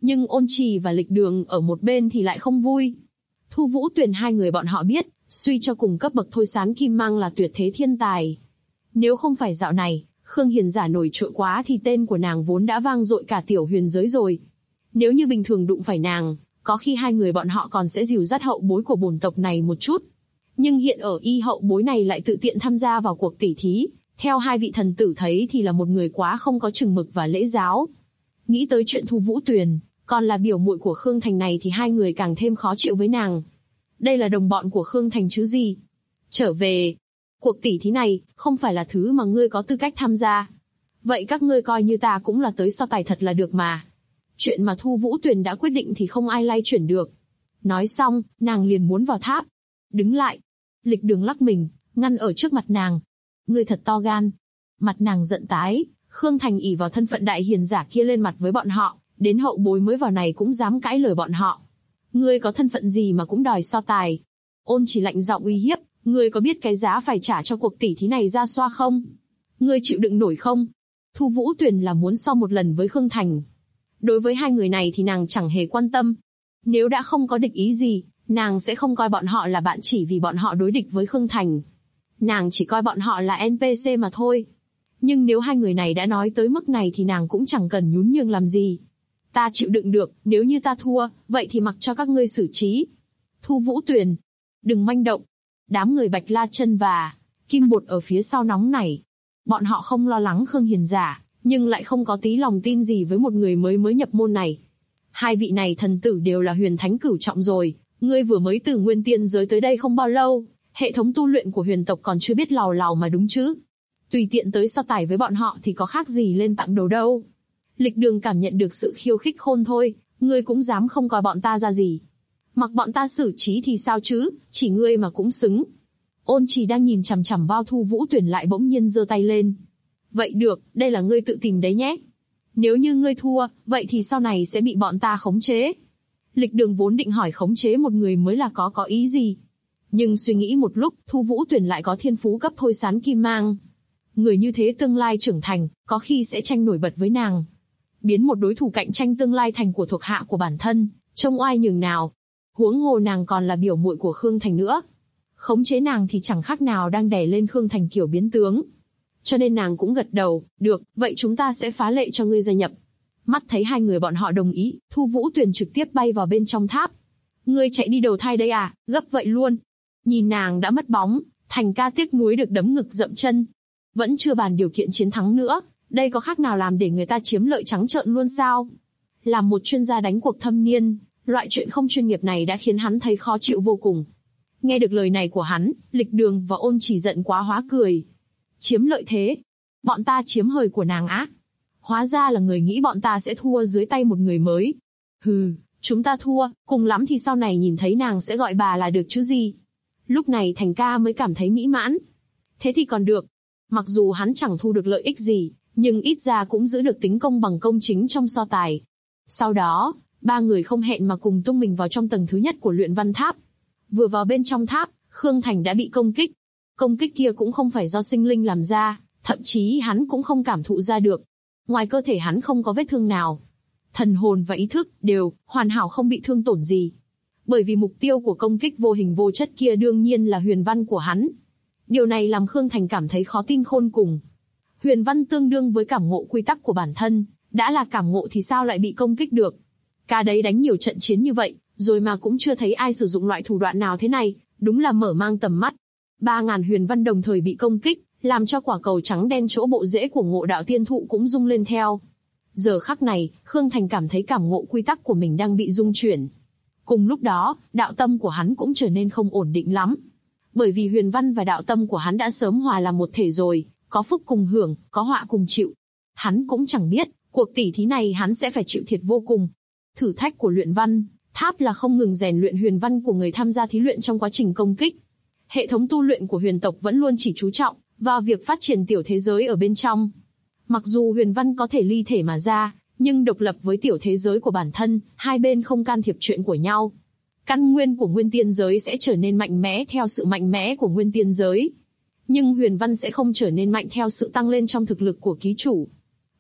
Nhưng Ôn Trì và Lịch Đường ở một bên thì lại không vui. Thu Vũ Tuyền hai người bọn họ biết, suy cho cùng cấp bậc Thôi Sán Kim Mang là tuyệt thế thiên tài. Nếu không phải dạo này, Khương Hiền giả nổi trội quá thì tên của nàng vốn đã vang dội cả tiểu huyền giới rồi. Nếu như bình thường đụng phải nàng, có khi hai người bọn họ còn sẽ dìu dắt hậu bối của bổn tộc này một chút. Nhưng hiện ở y hậu bối này lại tự tiện tham gia vào cuộc tỉ thí, theo hai vị thần tử thấy thì là một người quá không có chừng mực và lễ giáo. Nghĩ tới chuyện Thu Vũ Tuyền, còn là biểu muội của Khương Thành này thì hai người càng thêm khó chịu với nàng. Đây là đồng bọn của Khương Thành chứ gì. Trở về, cuộc tỉ thí này không phải là thứ mà ngươi có tư cách tham gia. Vậy các ngươi coi như ta cũng là tới so tài thật là được mà. Chuyện mà Thu Vũ Tuyền đã quyết định thì không ai lay chuyển được. Nói xong, nàng liền muốn vào tháp. Đứng lại. Lịch Đường lắc mình, ngăn ở trước mặt nàng. Ngươi thật to gan. Mặt nàng giận tái, Khương Thành ỷ vào thân phận đại hiền giả kia lên mặt với bọn họ, đến hậu bối mới vào này cũng dám cãi lời bọn họ. Ngươi có thân phận gì mà cũng đòi so tài? Ôn Chỉ lạnh giọng uy hiếp, ngươi có biết cái giá phải trả cho cuộc tỉ thí này ra xoa không? Ngươi chịu đựng nổi không? Thu Vũ Tuyền là muốn so một lần với Khương Thành. Đối với hai người này thì nàng chẳng hề quan tâm. Nếu đã không có địch ý gì, nàng sẽ không coi bọn họ là bạn chỉ vì bọn họ đối địch với Khương Thành. Nàng chỉ coi bọn họ là NPC mà thôi. Nhưng nếu hai người này đã nói tới mức này thì nàng cũng chẳng cần nhún nhường làm gì. Ta chịu đựng được, nếu như ta thua, vậy thì mặc cho các ngươi xử trí. Thu Vũ Tuyền, đừng manh động. Đám người Bạch La Chân và Kim Bột ở phía sau nóng nảy. Bọn họ không lo lắng Khương Hiền giả, nhưng lại không có tí lòng tin gì với một người mới nhập môn này. Hai vị này thần tử đều là huyền thánh cửu trọng rồi, ngươi vừa mới từ nguyên tiên giới tới đây không bao lâu, hệ thống tu luyện của huyền tộc còn chưa biết lào lào mà đúng chứ. Tùy tiện tới so tài với bọn họ thì có khác gì lên tặng đầu đâu. Lịch Đường cảm nhận được sự khiêu khích khôn thôi, ngươi cũng dám không coi bọn ta ra gì. Mặc bọn ta xử trí thì sao chứ, chỉ ngươi mà cũng xứng. Ôn Chỉ đang nhìn chằm chằm vào Thu Vũ Tuyền lại bỗng nhiên giơ tay lên. Vậy được, đây là ngươi tự tìm đấy nhé. Nếu như ngươi thua, vậy thì sau này sẽ bị bọn ta khống chế. Lịch Đường vốn định hỏi khống chế một người mới là có ý gì. Nhưng suy nghĩ một lúc, Thu Vũ Tuyền lại có thiên phú cấp Thôi Sán Kim Mang. Người như thế tương lai trưởng thành, có khi sẽ tranh nổi bật với nàng. Biến một đối thủ cạnh tranh tương lai thành của thuộc hạ của bản thân, trông oai nhường nào. Huống hồ nàng còn là biểu muội của Khương Thành nữa. Khống chế nàng thì chẳng khác nào đang đè lên Khương Thành kiểu biến tướng. Cho nên nàng cũng gật đầu, được, vậy chúng ta sẽ phá lệ cho ngươi gia nhập. Mắt thấy hai người bọn họ đồng ý, Thu Vũ Tuyền trực tiếp bay vào bên trong tháp. Ngươi chạy đi đầu thai đây à, gấp vậy luôn. Nhìn nàng đã mất bóng, Thành ca tiếc nuối được đấm ngực dậm chân. Vẫn chưa bàn điều kiện chiến thắng nữa, đây có khác nào làm để người ta chiếm lợi trắng trợn luôn sao? Làm một chuyên gia đánh cuộc thâm niên, loại chuyện không chuyên nghiệp này đã khiến hắn thấy khó chịu vô cùng. Nghe được lời này của hắn, Lịch Đường và Ôn Chỉ giận quá hóa cười. Chiếm lợi thế? Bọn ta chiếm hời của nàng á? Hóa ra là người nghĩ bọn ta sẽ thua dưới tay một người mới. Hừ, chúng ta thua, cùng lắm thì sau này nhìn thấy nàng sẽ gọi bà là được chứ gì. Lúc này Thành ca mới cảm thấy mỹ mãn. Thế thì còn được. Mặc dù hắn chẳng thu được lợi ích gì, nhưng ít ra cũng giữ được tính công bằng công chính trong so tài. Sau đó, ba người không hẹn mà cùng tung mình vào trong tầng thứ nhất của luyện văn tháp. Vừa vào bên trong tháp, Khương Thành đã bị công kích. Công kích kia cũng không phải do sinh linh làm ra, thậm chí hắn cũng không cảm thụ ra được. Ngoài cơ thể hắn không có vết thương nào. Thần hồn và ý thức đều hoàn hảo không bị thương tổn gì. Bởi vì mục tiêu của công kích vô hình vô chất kia đương nhiên là huyền văn của hắn. Điều này làm Khương Thành cảm thấy khó tin khôn cùng. Huyền văn tương đương với cảm ngộ quy tắc của bản thân, đã là cảm ngộ thì sao lại bị công kích được. Ca đấy đánh nhiều trận chiến như vậy, rồi mà cũng chưa thấy ai sử dụng loại thủ đoạn nào thế này, đúng là mở mang tầm mắt. 3.000 huyền văn đồng thời bị công kích, làm cho quả cầu trắng đen chỗ bộ rễ của Ngộ Đạo Tiên Thụ cũng rung lên theo. Giờ khắc này, Khương Thành cảm thấy cảm ngộ quy tắc của mình đang bị rung chuyển. Cùng lúc đó, đạo tâm của hắn cũng trở nên không ổn định lắm. Bởi vì huyền văn và đạo tâm của hắn đã sớm hòa làm một thể rồi, có phúc cùng hưởng, có họa cùng chịu. Hắn cũng chẳng biết, cuộc tỉ thí này hắn sẽ phải chịu thiệt vô cùng. Thử thách của luyện văn tháp là không ngừng rèn luyện huyền văn của người tham gia thí luyện trong quá trình công kích. Hệ thống tu luyện của huyền tộc vẫn luôn chỉ chú trọng vào việc phát triển tiểu thế giới ở bên trong. Mặc dù huyền văn có thể ly thể mà ra, nhưng độc lập với tiểu thế giới của bản thân, hai bên không can thiệp chuyện của nhau. Căn nguyên của nguyên tiên giới sẽ trở nên mạnh mẽ theo sự mạnh mẽ của nguyên tiên giới. Nhưng huyền văn sẽ không trở nên mạnh theo sự tăng lên trong thực lực của ký chủ.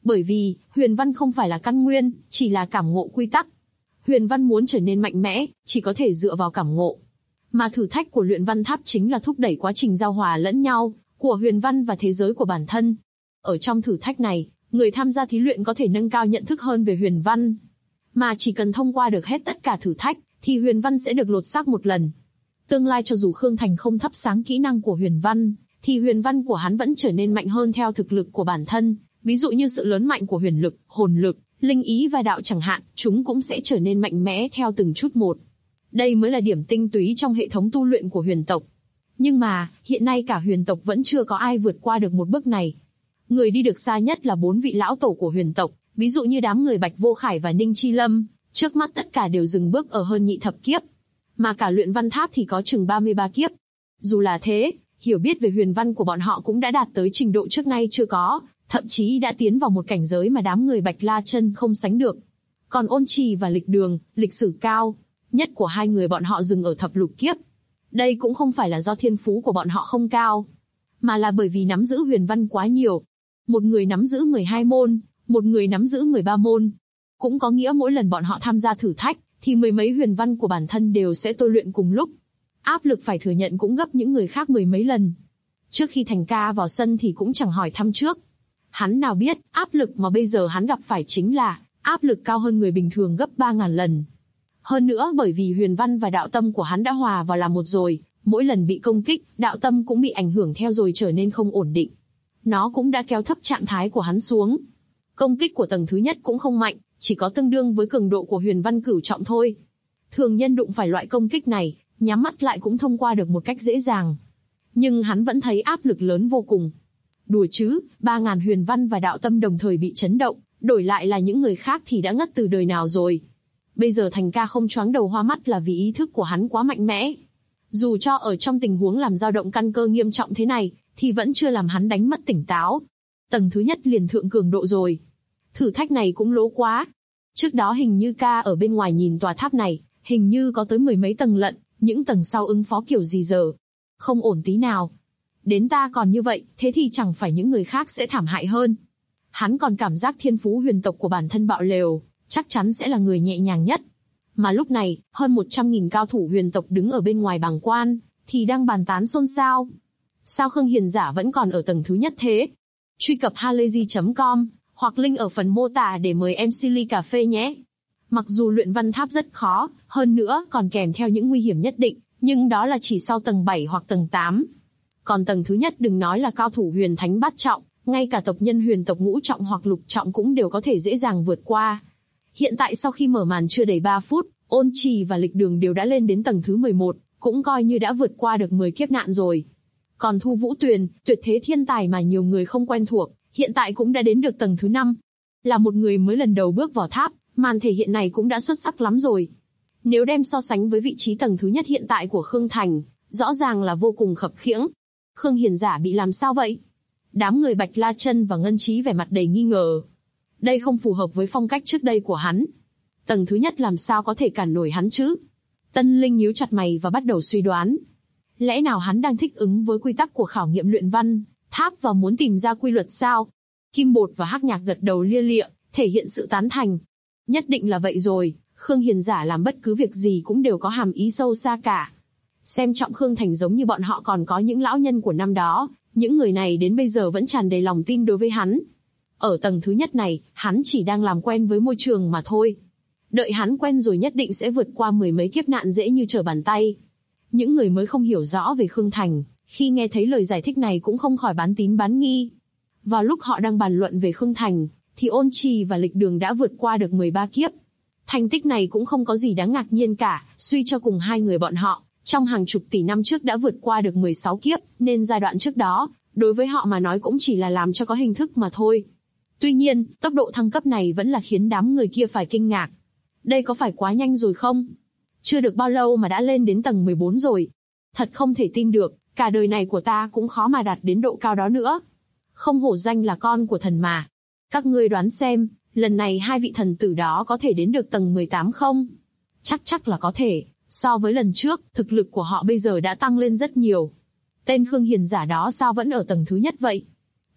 Bởi vì, huyền văn không phải là căn nguyên, chỉ là cảm ngộ quy tắc. Huyền văn muốn trở nên mạnh mẽ, chỉ có thể dựa vào cảm ngộ. Mà thử thách của luyện văn tháp chính là thúc đẩy quá trình giao hòa lẫn nhau, của huyền văn và thế giới của bản thân. Ở trong thử thách này, người tham gia thí luyện có thể nâng cao nhận thức hơn về huyền văn. Mà chỉ cần thông qua được hết tất cả thử thách, thì huyền văn sẽ được lột xác một lần. Tương lai cho dù Khương Thành không thắp sáng kỹ năng của huyền văn, thì huyền văn của hắn vẫn trở nên mạnh hơn theo thực lực của bản thân. Ví dụ như sự lớn mạnh của huyền lực, hồn lực, linh ý và đạo chẳng hạn, chúng cũng sẽ trở nên mạnh mẽ theo từng chút một. Đây mới là điểm tinh túy trong hệ thống tu luyện của huyền tộc. Nhưng mà, hiện nay cả huyền tộc vẫn chưa có ai vượt qua được một bước này. Người đi được xa nhất là 4 vị lão tổ của huyền tộc, ví dụ như đám người Bạch Vô Khải và Ninh Chi Lâm, trước mắt tất cả đều dừng bước ở hơn nhị thập kiếp. Mà cả luyện văn tháp thì có chừng 33 kiếp. Dù là thế, hiểu biết về huyền văn của bọn họ cũng đã đạt tới trình độ trước nay chưa có, thậm chí đã tiến vào một cảnh giới mà đám người Bạch La Chân không sánh được. Còn Ôn Trì và Lịch Đường, lịch sử cao nhất của hai người bọn họ dừng ở thập lục kiếp. Đây cũng không phải là do thiên phú của bọn họ không cao, mà là bởi vì nắm giữ huyền văn quá nhiều. Một người nắm giữ 12 môn, một người nắm giữ 13 môn. Cũng có nghĩa mỗi lần bọn họ tham gia thử thách, thì mười mấy huyền văn của bản thân đều sẽ tôi luyện cùng lúc. Áp lực phải thừa nhận cũng gấp những người khác mười mấy lần. Trước khi Thành ca vào sân thì cũng chẳng hỏi thăm trước. Hắn nào biết, áp lực mà bây giờ hắn gặp phải chính là áp lực cao hơn người bình thường gấp 3.000 lần. Hơn nữa bởi vì huyền văn và đạo tâm của hắn đã hòa vào làm một rồi, mỗi lần bị công kích, đạo tâm cũng bị ảnh hưởng theo rồi trở nên không ổn định. Nó cũng đã kéo thấp trạng thái của hắn xuống. Công kích của tầng thứ nhất cũng không mạnh, chỉ có tương đương với cường độ của huyền văn cửu trọng thôi. Thường nhân đụng phải loại công kích này, nhắm mắt lại cũng thông qua được một cách dễ dàng. Nhưng hắn vẫn thấy áp lực lớn vô cùng. Đùa chứ, 3.000 huyền văn và đạo tâm đồng thời bị chấn động, đổi lại là những người khác thì đã ngất từ đời nào rồi. Bây giờ Thành ca không choáng đầu hoa mắt là vì ý thức của hắn quá mạnh mẽ. Dù cho ở trong tình huống làm dao động căn cơ nghiêm trọng thế này, thì vẫn chưa làm hắn đánh mất tỉnh táo. Tầng thứ nhất liền thượng cường độ rồi. Thử thách này cũng lố quá. Trước đó hình như ca ở bên ngoài nhìn tòa tháp này, hình như có tới mười mấy tầng lận, những tầng sau ứng phó kiểu gì giờ. Không ổn tí nào. Đến ta còn như vậy, thế thì chẳng phải những người khác sẽ thảm hại hơn. Hắn còn cảm giác thiên phú huyền tộc của bản thân bạo lều, chắc chắn sẽ là người nhẹ nhàng nhất. Mà lúc này, hơn 100.000 cao thủ huyền tộc đứng ở bên ngoài bàng quan, thì đang bàn tán xôn xao. Sao Khương Hiền Giả vẫn còn ở tầng thứ nhất thế? Truy cập halayzi.com, hoặc link ở phần mô tả để mời MC ly cà phê nhé. Mặc dù luyện văn tháp rất khó, hơn nữa còn kèm theo những nguy hiểm nhất định, nhưng đó là chỉ sau tầng 7 hoặc tầng 8. Còn tầng thứ nhất đừng nói là cao thủ huyền thánh bát trọng, ngay cả tộc nhân huyền tộc ngũ trọng hoặc lục trọng cũng đều có thể dễ dàng vượt qua. Hiện tại sau khi mở màn chưa đầy 3 phút, Ôn Trì và Lịch Đường đều đã lên đến tầng thứ 11, cũng coi như đã vượt qua được 10 kiếp nạn rồi. Còn Thu Vũ Tuyền, tuyệt thế thiên tài mà nhiều người không quen thuộc, hiện tại cũng đã đến được tầng thứ 5. Là một người mới lần đầu bước vào tháp, màn thể hiện này cũng đã xuất sắc lắm rồi. Nếu đem so sánh với vị trí tầng thứ nhất hiện tại của Khương Thành, rõ ràng là vô cùng khập khiễng. Khương Hiền Giả bị làm sao vậy? Đám người Bạch La Chân và Ngân Trí vẻ mặt đầy nghi ngờ. Đây không phù hợp với phong cách trước đây của hắn. Tầng thứ nhất làm sao có thể cản nổi hắn chứ? Tân Linh nhíu chặt mày và bắt đầu suy đoán. Lẽ nào hắn đang thích ứng với quy tắc của khảo nghiệm luyện văn tháp và muốn tìm ra quy luật sao? Kim Bột và Hắc Nhạc gật đầu lia lịa, thể hiện sự tán thành. Nhất định là vậy rồi, Khương Hiền Giả làm bất cứ việc gì cũng đều có hàm ý sâu xa cả. Xem trọng Khương Thành giống như bọn họ còn có những lão nhân của năm đó, những người này đến bây giờ vẫn tràn đầy lòng tin đối với hắn. Ở tầng thứ nhất này, hắn chỉ đang làm quen với môi trường mà thôi. Đợi hắn quen rồi nhất định sẽ vượt qua mười mấy kiếp nạn dễ như trở bàn tay. Những người mới không hiểu rõ về Khương Thành, khi nghe thấy lời giải thích này cũng không khỏi bán tín bán nghi. Vào lúc họ đang bàn luận về Khương Thành, thì Ôn Trì và Lịch Đường đã vượt qua được 13 kiếp. Thành tích này cũng không có gì đáng ngạc nhiên cả, suy cho cùng hai người bọn họ, trong hàng chục tỷ năm trước đã vượt qua được 16 kiếp, nên giai đoạn trước đó, đối với họ mà nói cũng chỉ là làm cho có hình thức mà thôi. Tuy nhiên, tốc độ thăng cấp này vẫn là khiến đám người kia phải kinh ngạc. Đây có phải quá nhanh rồi không? Chưa được bao lâu mà đã lên đến tầng 14 rồi. Thật không thể tin được, cả đời này của ta cũng khó mà đạt đến độ cao đó nữa. Không hổ danh là con của thần mà. Các ngươi đoán xem, lần này hai vị thần tử đó có thể đến được tầng 18 không? Chắc là có thể, so với lần trước, thực lực của họ bây giờ đã tăng lên rất nhiều. Tên Khương Hiền Giả đó sao vẫn ở tầng thứ nhất vậy?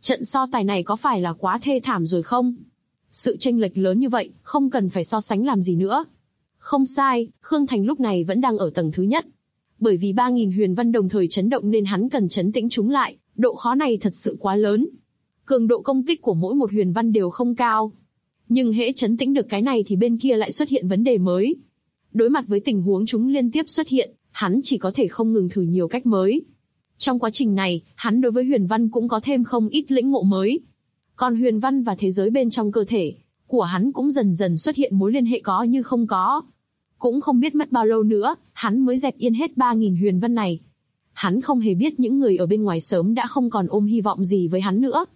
Trận so tài này có phải là quá thê thảm rồi không? Sự chênh lệch lớn như vậy, không cần phải so sánh làm gì nữa. Không sai, Khương Thành lúc này vẫn đang ở tầng thứ nhất. Bởi vì 3.000 huyền văn đồng thời chấn động nên hắn cần trấn tĩnh chúng lại, độ khó này thật sự quá lớn. Cường độ công kích của mỗi một huyền văn đều không cao. Nhưng hễ trấn tĩnh được cái này thì bên kia lại xuất hiện vấn đề mới. Đối mặt với tình huống chúng liên tiếp xuất hiện, hắn chỉ có thể không ngừng thử nhiều cách mới. Trong quá trình này, hắn đối với huyền văn cũng có thêm không ít lĩnh ngộ mới. Còn huyền văn và thế giới bên trong cơ thể của hắn cũng dần dần xuất hiện mối liên hệ có như không có. Cũng không biết mất bao lâu nữa, hắn mới dẹp yên hết 3.000 huyền văn này. Hắn không hề biết những người ở bên ngoài sớm đã không còn ôm hy vọng gì với hắn nữa.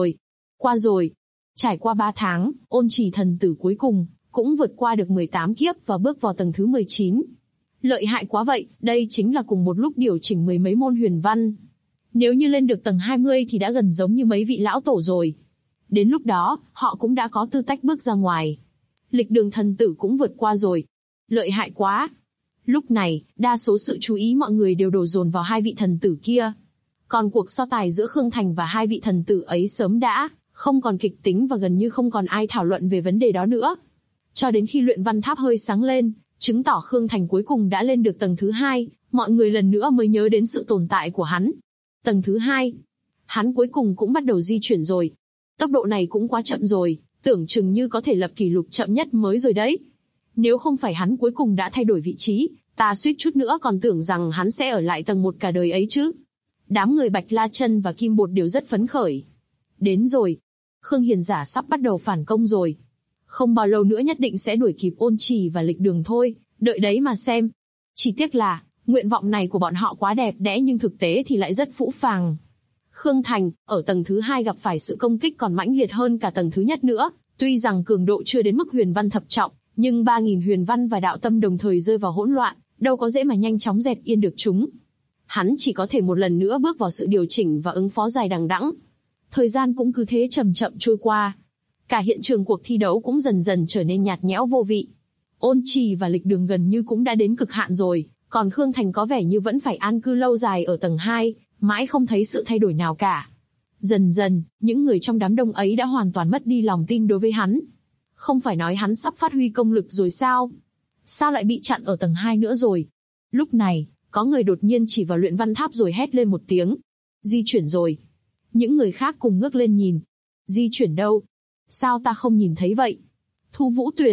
Qua rồi. Trải qua 3 tháng, Ôn Trì thần tử cuối cùng cũng vượt qua được 18 kiếp và bước vào tầng thứ 19. Lợi hại quá vậy, đây chính là cùng một lúc điều chỉnh mười mấy môn huyền văn. Nếu như lên được tầng 20 thì đã gần giống như mấy vị lão tổ rồi. Đến lúc đó, họ cũng đã có tư cách bước ra ngoài. Lịch Đường thần tử cũng vượt qua rồi. Lợi hại quá. Lúc này, đa số sự chú ý mọi người đều đổ dồn vào hai vị thần tử kia. Còn cuộc so tài giữa Khương Thành và hai vị thần tử ấy sớm đã không còn kịch tính và gần như không còn ai thảo luận về vấn đề đó nữa. Cho đến khi luyện văn tháp hơi sáng lên, chứng tỏ Khương Thành cuối cùng đã lên được tầng thứ 2, mọi người lần nữa mới nhớ đến sự tồn tại của hắn. Tầng thứ 2, hắn cuối cùng cũng bắt đầu di chuyển rồi. Tốc độ này cũng quá chậm rồi, tưởng chừng như có thể lập kỷ lục chậm nhất mới rồi đấy. Nếu không phải hắn cuối cùng đã thay đổi vị trí, ta suýt chút nữa còn tưởng rằng hắn sẽ ở lại tầng 1 cả đời ấy chứ. Đám người Bạch La Chân và Kim Bột đều rất phấn khởi. Đến rồi. Khương Hiền Giả sắp bắt đầu phản công rồi. Không bao lâu nữa nhất định sẽ đuổi kịp Ôn Trì và Lịch Đường thôi, đợi đấy mà xem. Chỉ tiếc là, nguyện vọng này của bọn họ quá đẹp đẽ nhưng thực tế thì lại rất phũ phàng. Khương Thành, ở tầng thứ 2 gặp phải sự công kích còn mãnh liệt hơn cả tầng thứ nhất nữa, tuy rằng cường độ chưa đến mức huyền văn thập trọng, nhưng 3.000 huyền văn và đạo tâm đồng thời rơi vào hỗn loạn, đâu có dễ mà nhanh chóng dẹp yên được chúng. Hắn chỉ có thể một lần nữa bước vào sự điều chỉnh và ứng phó dài đằng đẵng. Thời gian cũng cứ thế chậm chậm trôi qua. Cả hiện trường cuộc thi đấu cũng dần dần trở nên nhạt nhẽo vô vị. Ôn Trì và Lịch Đường gần như cũng đã đến cực hạn rồi, còn Khương Thành có vẻ như vẫn phải an cư lâu dài ở tầng 2, mãi không thấy sự thay đổi nào cả. Dần dần, những người trong đám đông ấy đã hoàn toàn mất đi lòng tin đối với hắn. Không phải nói hắn sắp phát huy công lực rồi sao? Sao lại bị chặn ở tầng 2 nữa rồi? Lúc này, có người đột nhiên chỉ vào luyện văn tháp rồi hét lên một tiếng. Di chuyển rồi. Những người khác cùng ngước lên nhìn. Di chuyển đâu? Sao ta không nhìn thấy vậy? Thu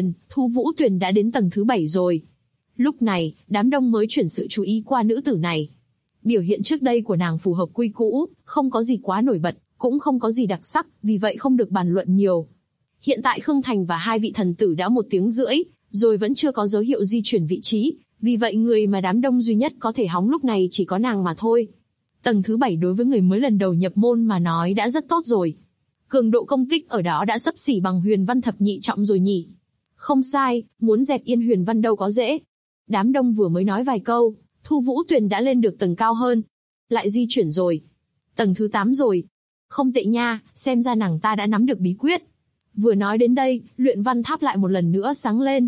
Vũ Tuyền đã đến tầng thứ 7 rồi. Lúc này, đám đông mới chuyển sự chú ý qua nữ tử này. Biểu hiện trước đây của nàng phù hợp quy cũ, không có gì quá nổi bật, cũng không có gì đặc sắc, vì vậy không được bàn luận nhiều. Hiện tại Khương Thành và hai vị thần tử đã 1 tiếng rưỡi, rồi vẫn chưa có dấu hiệu di chuyển vị trí, vì vậy người mà đám đông duy nhất có thể hóng lúc này chỉ có nàng mà thôi. Tầng thứ 7 đối với người mới lần đầu nhập môn mà nói đã rất tốt rồi. Cường độ công kích ở đó đã xấp xỉ bằng huyền văn thập nhị trọng rồi nhỉ. Không sai, muốn dẹp yên huyền văn đâu có dễ. Đám đông vừa mới nói vài câu, Thu Vũ Tuyền đã lên được tầng cao hơn. Lại di chuyển rồi. Tầng thứ 8 rồi. Không tệ nha, xem ra nàng ta đã nắm được bí quyết. Vừa nói đến đây, luyện văn tháp lại một lần nữa sáng lên.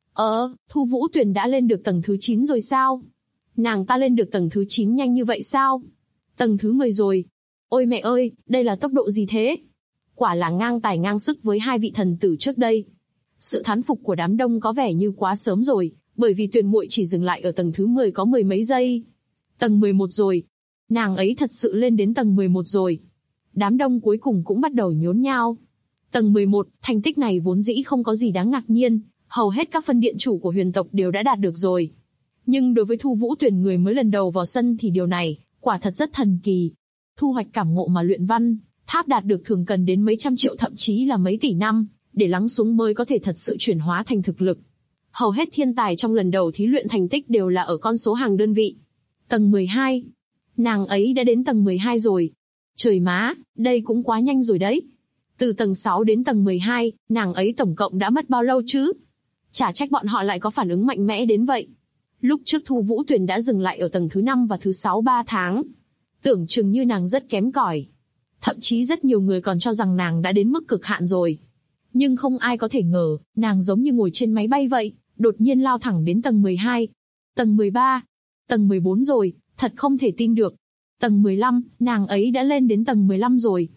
Thu Vũ Tuyền đã lên được tầng thứ 9 rồi sao? Nàng ta lên được tầng thứ 9 nhanh như vậy sao? Tầng thứ 10 rồi. Ôi mẹ ơi, đây là tốc độ gì thế? Quả là ngang tài ngang sức với hai vị thần tử trước đây. Sự thán phục của đám đông có vẻ như quá sớm rồi, bởi vì Tuyền muội chỉ dừng lại ở tầng thứ 10 có 10 mấy giây. Tầng 11 rồi. Nàng ấy thật sự lên đến tầng 11 rồi. Đám đông cuối cùng cũng bắt đầu nhốn nhao. Tầng 11, thành tích này vốn dĩ không có gì đáng ngạc nhiên, hầu hết các phân điện chủ của huyền tộc đều đã đạt được rồi. Nhưng đối với Thu Vũ Tuyền người mới lần đầu vào sân thì điều này, quả thật rất thần kỳ. Thu hoạch cảm ngộ mà luyện văn tháp đạt được thường cần đến mấy trăm triệu thậm chí là mấy tỷ năm, để lắng xuống mới có thể thật sự chuyển hóa thành thực lực. Hầu hết thiên tài trong lần đầu thí luyện thành tích đều là ở con số hàng đơn vị. Tầng 12. Nàng ấy đã đến tầng 12 rồi. Trời má, đây cũng quá nhanh rồi đấy. Từ tầng 6 đến tầng 12, nàng ấy tổng cộng đã mất bao lâu chứ? Chả trách bọn họ lại có phản ứng mạnh mẽ đến vậy. Lúc trước Thu Vũ Tuyền đã dừng lại ở tầng thứ 5 và thứ 6 3 tháng. Tưởng chừng như nàng rất kém cỏi. Thậm chí rất nhiều người còn cho rằng nàng đã đến mức cực hạn rồi. Nhưng không ai có thể ngờ, nàng giống như ngồi trên máy bay vậy, đột nhiên lao thẳng đến tầng 12. Tầng 13. Tầng 14 rồi, thật không thể tin được. Tầng 15, nàng ấy đã lên đến tầng 15 rồi.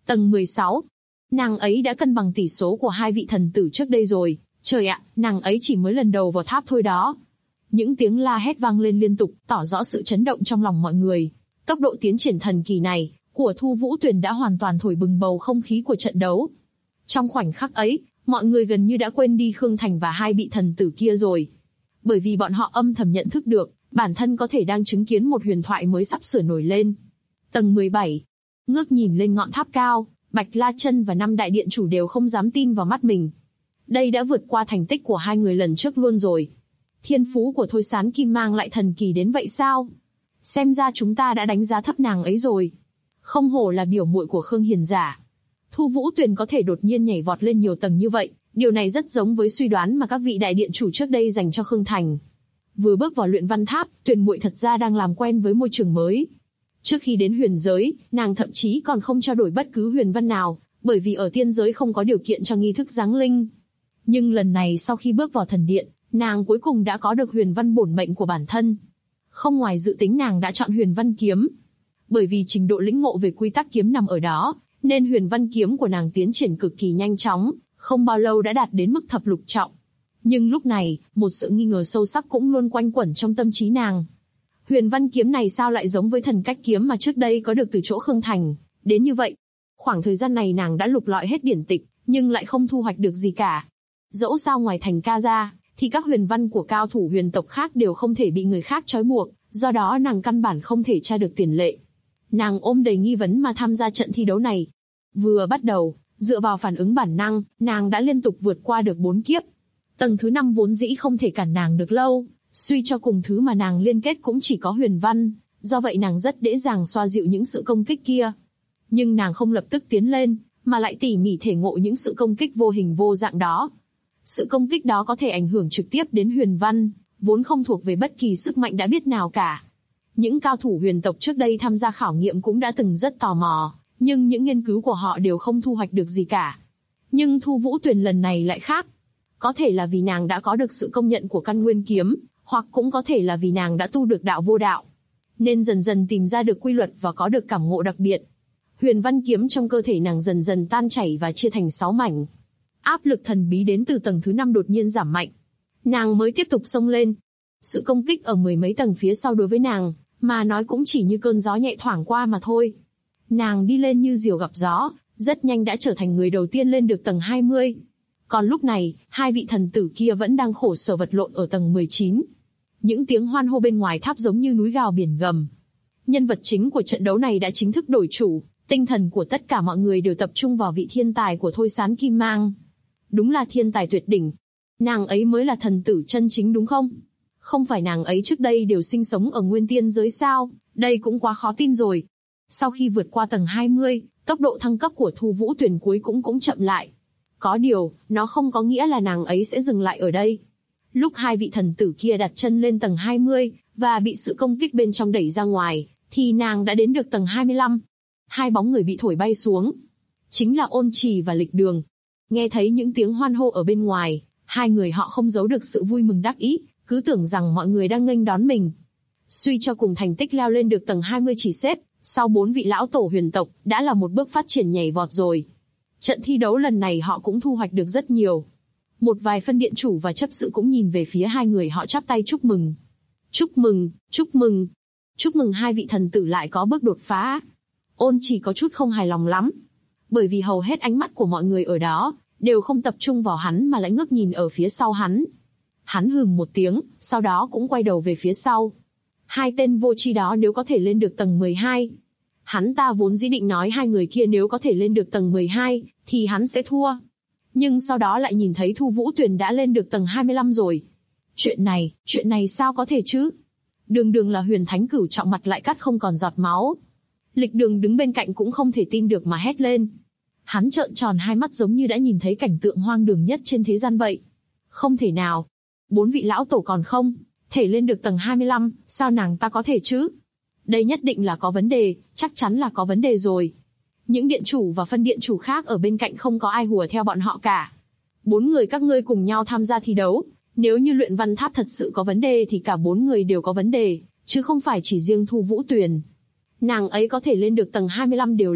Tầng 16. Nàng ấy đã cân bằng tỷ số của hai vị thần tử trước đây rồi. Trời ạ, nàng ấy chỉ mới lần đầu vào tháp thôi đó. Những tiếng la hét vang lên liên tục, tỏ rõ sự chấn động trong lòng mọi người. Tốc độ tiến triển thần kỳ này của Thu Vũ Tuyền đã hoàn toàn thổi bừng bầu không khí của trận đấu. Trong khoảnh khắc ấy, mọi người gần như đã quên đi Khương Thành và hai vị thần tử kia rồi. Bởi vì bọn họ âm thầm nhận thức được, bản thân có thể đang chứng kiến một huyền thoại mới sắp sửa nổi lên. Tầng 17. Ngước nhìn lên ngọn tháp cao, Bạch La Chân và 5 đại điện chủ đều không dám tin vào mắt mình. Đây đã vượt qua thành tích của hai người lần trước luôn rồi. Thiên phú của Thôi Sán Kim Mang lại thần kỳ đến vậy sao? Xem ra chúng ta đã đánh giá thấp nàng ấy rồi. Không hổ là biểu muội của Khương Hiền giả. Thu Vũ Tuyền có thể đột nhiên nhảy vọt lên nhiều tầng như vậy, điều này rất giống với suy đoán mà các vị đại điện chủ trước đây dành cho Khương Thành. Vừa bước vào luyện văn tháp, Tuyền muội thật ra đang làm quen với môi trường mới. Trước khi đến huyền giới, nàng thậm chí còn không trao đổi bất cứ huyền văn nào, bởi vì ở tiên giới không có điều kiện cho nghi thức giáng linh. Nhưng lần này sau khi bước vào thần điện, nàng cuối cùng đã có được huyền văn bổn mệnh của bản thân. Không ngoài dự tính nàng đã chọn huyền văn kiếm. Bởi vì trình độ lĩnh ngộ về quy tắc kiếm nằm ở đó, nên huyền văn kiếm của nàng tiến triển cực kỳ nhanh chóng, không bao lâu đã đạt đến mức thập lục trọng. Nhưng lúc này, một sự nghi ngờ sâu sắc cũng luôn quanh quẩn trong tâm trí nàng. Huyền văn kiếm này sao lại giống với thần cách kiếm mà trước đây có được từ chỗ Khương Thành, đến như vậy? Khoảng thời gian này nàng đã lục lọi hết điển tịch, nhưng lại không thu hoạch được gì cả. Dẫu sao ngoài thành ca ra, thì các huyền văn của cao thủ huyền tộc khác đều không thể bị người khác trói buộc, do đó nàng căn bản không thể tra được tiền lệ. Nàng ôm đầy nghi vấn mà tham gia trận thi đấu này. Vừa bắt đầu, dựa vào phản ứng bản năng, nàng đã liên tục vượt qua được 4 kiếp. Tầng thứ 5 vốn dĩ không thể cản nàng được lâu, suy cho cùng thứ mà nàng liên kết cũng chỉ có huyền văn, do vậy nàng rất dễ dàng xoa dịu những sự công kích kia. Nhưng nàng không lập tức tiến lên, mà lại tỉ mỉ thể ngộ những sự công kích vô hình vô dạng đó. Sự công kích đó có thể ảnh hưởng trực tiếp đến huyền văn, vốn không thuộc về bất kỳ sức mạnh đã biết nào cả. Những cao thủ huyền tộc trước đây tham gia khảo nghiệm cũng đã từng rất tò mò, nhưng những nghiên cứu của họ đều không thu hoạch được gì cả. Nhưng Thu Vũ Tuyền lần này lại khác. Có thể là vì nàng đã có được sự công nhận của căn nguyên kiếm, hoặc cũng có thể là vì nàng đã tu được đạo vô đạo, nên dần dần tìm ra được quy luật và có được cảm ngộ đặc biệt. Huyền văn kiếm trong cơ thể nàng dần dần tan chảy và chia thành 6 mảnh. Áp lực thần bí đến từ tầng thứ 5 đột nhiên giảm mạnh. Nàng mới tiếp tục xông lên. Sự công kích ở mười mấy tầng phía sau đối với nàng, mà nói cũng chỉ như cơn gió nhẹ thoảng qua mà thôi. Nàng đi lên như diều gặp gió, rất nhanh đã trở thành người đầu tiên lên được tầng 20. Còn lúc này, hai vị thần tử kia vẫn đang khổ sở vật lộn ở tầng 19. Những tiếng hoan hô bên ngoài tháp giống như núi gào biển gầm. Nhân vật chính của trận đấu này đã chính thức đổi chủ, tinh thần của tất cả mọi người đều tập trung vào vị thiên tài của Thôi Sán Kim Mang. Đúng là thiên tài tuyệt đỉnh. Nàng ấy mới là thần tử chân chính đúng không? Không phải nàng ấy trước đây đều sinh sống ở nguyên tiên giới sao? Đây cũng quá khó tin rồi. Sau khi vượt qua tầng 20, tốc độ thăng cấp của Thu Vũ Tuyền cuối cũng chậm lại. Có điều, nó không có nghĩa là nàng ấy sẽ dừng lại ở đây. Lúc hai vị thần tử kia đặt chân lên tầng 20, và bị sự công kích bên trong đẩy ra ngoài, thì nàng đã đến được tầng 25. Hai bóng người bị thổi bay xuống. Chính là Ôn Trì và Lịch Đường. Nghe thấy những tiếng hoan hô ở bên ngoài, hai người họ không giấu được sự vui mừng đắc ý, cứ tưởng rằng mọi người đang nghênh đón mình. Suy cho cùng thành tích leo lên được tầng 20 chỉ xếp sau 4 vị lão tổ huyền tộc, đã là một bước phát triển nhảy vọt rồi. Trận thi đấu lần này họ cũng thu hoạch được rất nhiều. Một vài phân điện chủ và chấp sự cũng nhìn về phía hai người họ chắp tay chúc mừng. Chúc mừng, chúc mừng. Chúc mừng hai vị thần tử lại có bước đột phá. Ôn Chỉ có chút không hài lòng lắm. Bởi vì hầu hết ánh mắt của mọi người ở đó đều không tập trung vào hắn mà lại ngước nhìn ở phía sau hắn. Hắn hừ một tiếng, sau đó cũng quay đầu về phía sau. Hai tên vô tri đó nếu có thể lên được tầng 12. Hắn ta vốn dĩ định nói hai người kia nếu có thể lên được tầng 12, thì hắn sẽ thua. Nhưng sau đó lại nhìn thấy Thu Vũ Tuyền đã lên được tầng 25 rồi. Chuyện này sao có thể chứ? Đường là huyền thánh cửu trọng mặt lại cắt không còn giọt máu. Lịch Đường đứng bên cạnh cũng không thể tin được mà hét lên. Hắn trợn tròn hai mắt giống như đã nhìn thấy cảnh tượng hoang đường nhất trên thế gian vậy. Không thể nào. 4 vị lão tổ còn không thể lên được tầng 25, sao nàng ta có thể chứ? Đây nhất định là có vấn đề, chắc chắn là có vấn đề rồi. Những điện chủ và phân điện chủ khác ở bên cạnh không có ai hùa theo bọn họ cả. 4 người các ngươi cùng nhau tham gia thi đấu, nếu như luyện văn tháp thật sự có vấn đề thì cả 4 người đều có vấn đề, chứ không phải chỉ riêng Thu Vũ Tuyền. Nàng ấy có thể lên được tầng 25 đều là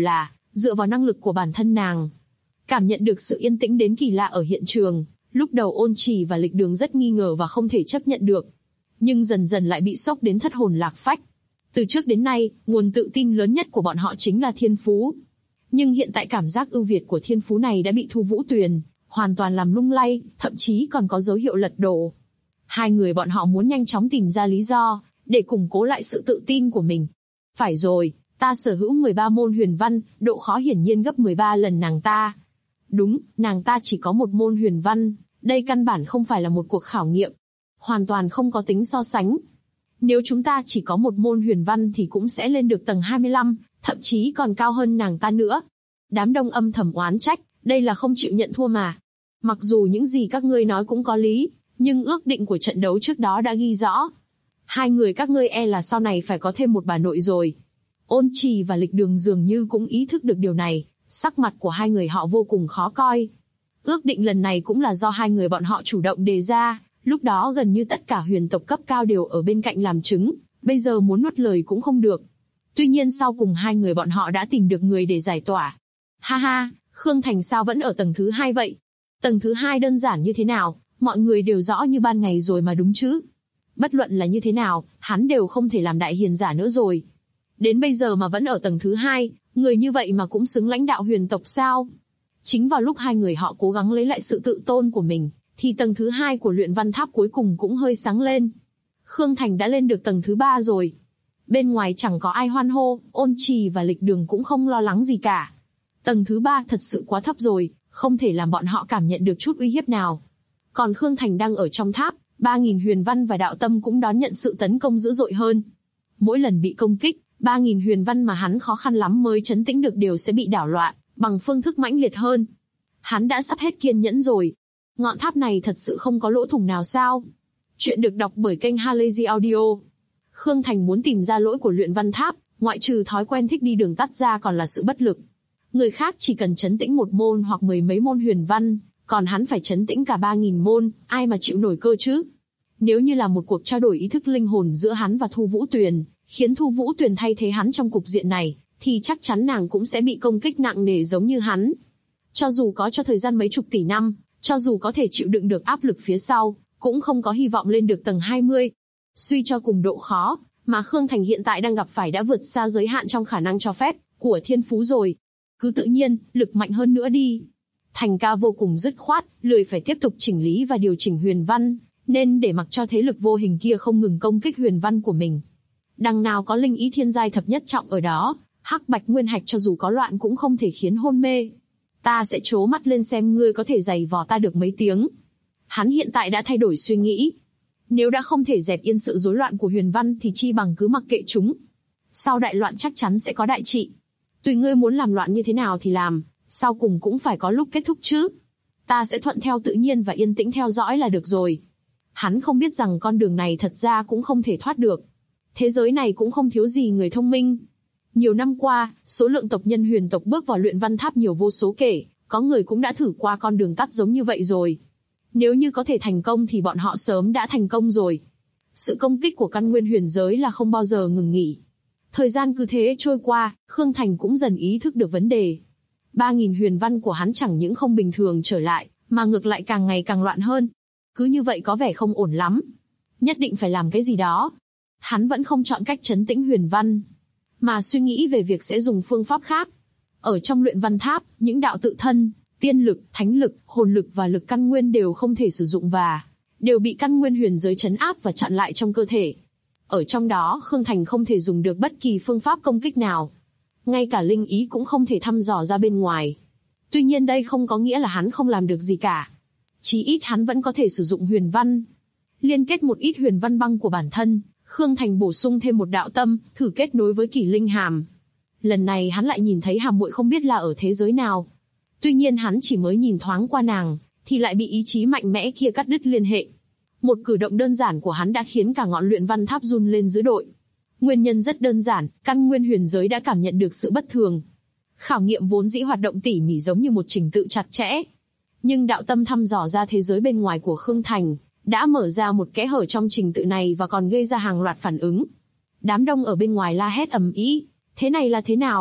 Dựa vào năng lực của bản thân nàng, cảm nhận được sự yên tĩnh đến kỳ lạ ở hiện trường, lúc đầu Ôn Trì và Lịch Đường rất nghi ngờ và không thể chấp nhận được. Nhưng dần dần lại bị sốc đến thất hồn lạc phách. Từ trước đến nay, nguồn tự tin lớn nhất của bọn họ chính là thiên phú. Nhưng hiện tại cảm giác ưu việt của thiên phú này đã bị Thu Vũ Tuyền hoàn toàn làm lung lay, thậm chí còn có dấu hiệu lật đổ. Hai người bọn họ muốn nhanh chóng tìm ra lý do, để củng cố lại sự tự tin của mình. Phải rồi, ta sở hữu 13 môn huyền văn, độ khó hiển nhiên gấp 13 lần nàng ta. Đúng, nàng ta chỉ có một môn huyền văn, đây căn bản không phải là một cuộc khảo nghiệm. Hoàn toàn không có tính so sánh. Nếu chúng ta chỉ có một môn huyền văn thì cũng sẽ lên được tầng 25, thậm chí còn cao hơn nàng ta nữa. Đám đông âm thầm oán trách, đây là không chịu nhận thua mà. Mặc dù những gì các ngươi nói cũng có lý, nhưng ước định của trận đấu trước đó đã ghi rõ. Hai người các ngươi e là sau này phải có thêm một bà nội rồi. Ôn Trì và Lịch Đường dường như cũng ý thức được điều này, sắc mặt của hai người họ vô cùng khó coi. Ước định lần này cũng là do hai người bọn họ chủ động đề ra, lúc đó gần như tất cả huyền tộc cấp cao đều ở bên cạnh làm chứng, bây giờ muốn nuốt lời cũng không được. Tuy nhiên sau cùng hai người bọn họ đã tìm được người để giải tỏa. Ha ha, Khương Thành sao vẫn ở tầng thứ 2 vậy? Tầng thứ 2 đơn giản như thế nào, mọi người đều rõ như ban ngày rồi mà đúng chứ? Bất luận là như thế nào, hắn đều không thể làm đại hiền giả nữa rồi. Đến bây giờ mà vẫn ở tầng thứ 2, người như vậy mà cũng xứng lãnh đạo huyền tộc sao? Chính vào lúc hai người họ cố gắng lấy lại sự tự tôn của mình, thì tầng thứ 2 của luyện văn tháp cuối cùng cũng hơi sáng lên. Khương Thành đã lên được tầng thứ 3 rồi. Bên ngoài chẳng có ai hoan hô, Ôn Trì và Lịch Đường cũng không lo lắng gì cả. Tầng thứ 3 thật sự quá thấp rồi, không thể làm bọn họ cảm nhận được chút uy hiếp nào. Còn Khương Thành đang ở trong tháp, 3.000 huyền văn và đạo tâm cũng đón nhận sự tấn công dữ dội hơn. Mỗi lần bị công kích, 3.000 huyền văn mà hắn khó khăn lắm mới trấn tĩnh được đều sẽ bị đảo loạn, bằng phương thức mãnh liệt hơn. Hắn đã sắp hết kiên nhẫn rồi. Ngọn tháp này thật sự không có lỗ thủng nào sao? Chuyện được đọc bởi kênh Halazy Audio. Khương Thành muốn tìm ra lỗi của luyện văn tháp, ngoại trừ thói quen thích đi đường tắt ra còn là sự bất lực. Người khác chỉ cần trấn tĩnh một môn hoặc mười mấy môn huyền văn, còn hắn phải trấn tĩnh cả 3.000 môn, ai mà chịu nổi cơ chứ? Nếu như là một cuộc trao đổi ý thức linh hồn giữa hắn và Thu Vũ Tuyền, khiến Thu Vũ Tuyền thay thế hắn trong cục diện này, thì chắc chắn nàng cũng sẽ bị công kích nặng nề giống như hắn. Cho dù có cho thời gian mấy chục tỷ năm, cho dù có thể chịu đựng được áp lực phía sau, cũng không có hy vọng lên được tầng 20. Suy cho cùng độ khó, mà Khương Thành hiện tại đang gặp phải đã vượt xa giới hạn trong khả năng cho phép của thiên phú rồi. Cứ tự nhiên, lực mạnh hơn nữa đi. Thành ca vô cùng dứt khoát, lười phải tiếp tục chỉnh lý và điều chỉnh huyền văn, nên để mặc cho thế lực vô hình kia không ngừng công kích huyền văn của mình. Đằng nào có linh ý thiên giai thập nhất trọng ở đó, hắc bạch nguyên hạch cho dù có loạn cũng không thể khiến hôn mê. Ta sẽ trố mắt lên xem ngươi có thể giày vò ta được mấy tiếng. Hắn hiện tại đã thay đổi suy nghĩ. Nếu đã không thể dẹp yên sự rối loạn của huyền văn thì chi bằng cứ mặc kệ chúng. Sau đại loạn chắc chắn sẽ có đại trị. Tùy ngươi muốn làm loạn như thế nào thì làm, sau cùng cũng phải có lúc kết thúc chứ. Ta sẽ thuận theo tự nhiên và yên tĩnh theo dõi là được rồi. Hắn không biết rằng con đường này thật ra cũng không thể thoát được. Thế giới này cũng không thiếu gì người thông minh. Nhiều năm qua, số lượng tộc nhân huyền tộc bước vào luyện văn tháp nhiều vô số kể, có người cũng đã thử qua con đường tắt giống như vậy rồi. Nếu như có thể thành công thì bọn họ sớm đã thành công rồi. Sự công kích của căn nguyên huyền giới là không bao giờ ngừng nghỉ. Thời gian cứ thế trôi qua, Khương Thành cũng dần ý thức được vấn đề. 3.000 huyền văn của hắn chẳng những không bình thường trở lại, mà ngược lại càng ngày càng loạn hơn. Cứ như vậy có vẻ không ổn lắm. Nhất định phải làm cái gì đó. Hắn vẫn không chọn cách trấn tĩnh huyền văn, mà suy nghĩ về việc sẽ dùng phương pháp khác. Ở trong luyện văn tháp, những đạo tự thân, tiên lực, thánh lực, hồn lực và lực căn nguyên đều không thể sử dụng và đều bị căn nguyên huyền giới trấn áp và chặn lại trong cơ thể. Ở trong đó, Khương Thành không thể dùng được bất kỳ phương pháp công kích nào. Ngay cả linh ý cũng không thể thăm dò ra bên ngoài. Tuy nhiên đây không có nghĩa là hắn không làm được gì cả. Chí ít hắn vẫn có thể sử dụng huyền văn. Liên kết một ít huyền văn băng của bản thân, Khương Thành bổ sung thêm một đạo tâm, thử kết nối với Kỷ Linh Hàm. Lần này hắn lại nhìn thấy Hàm muội không biết là ở thế giới nào. Tuy nhiên hắn chỉ mới nhìn thoáng qua nàng, thì lại bị ý chí mạnh mẽ kia cắt đứt liên hệ. Một cử động đơn giản của hắn đã khiến cả ngọn luyện văn tháp run lên dữ dội. Nguyên nhân rất đơn giản, căn nguyên huyền giới đã cảm nhận được sự bất thường. Khảo nghiệm vốn dĩ hoạt động tỉ mỉ giống như một trình tự chặt chẽ. Nhưng đạo tâm thăm dò ra thế giới bên ngoài của Khương Thành, đã mở ra một kẽ hở trong trình tự này và còn gây ra hàng loạt phản ứng. Đám đông ở bên ngoài la hét ầm ĩ, thế này là thế nào?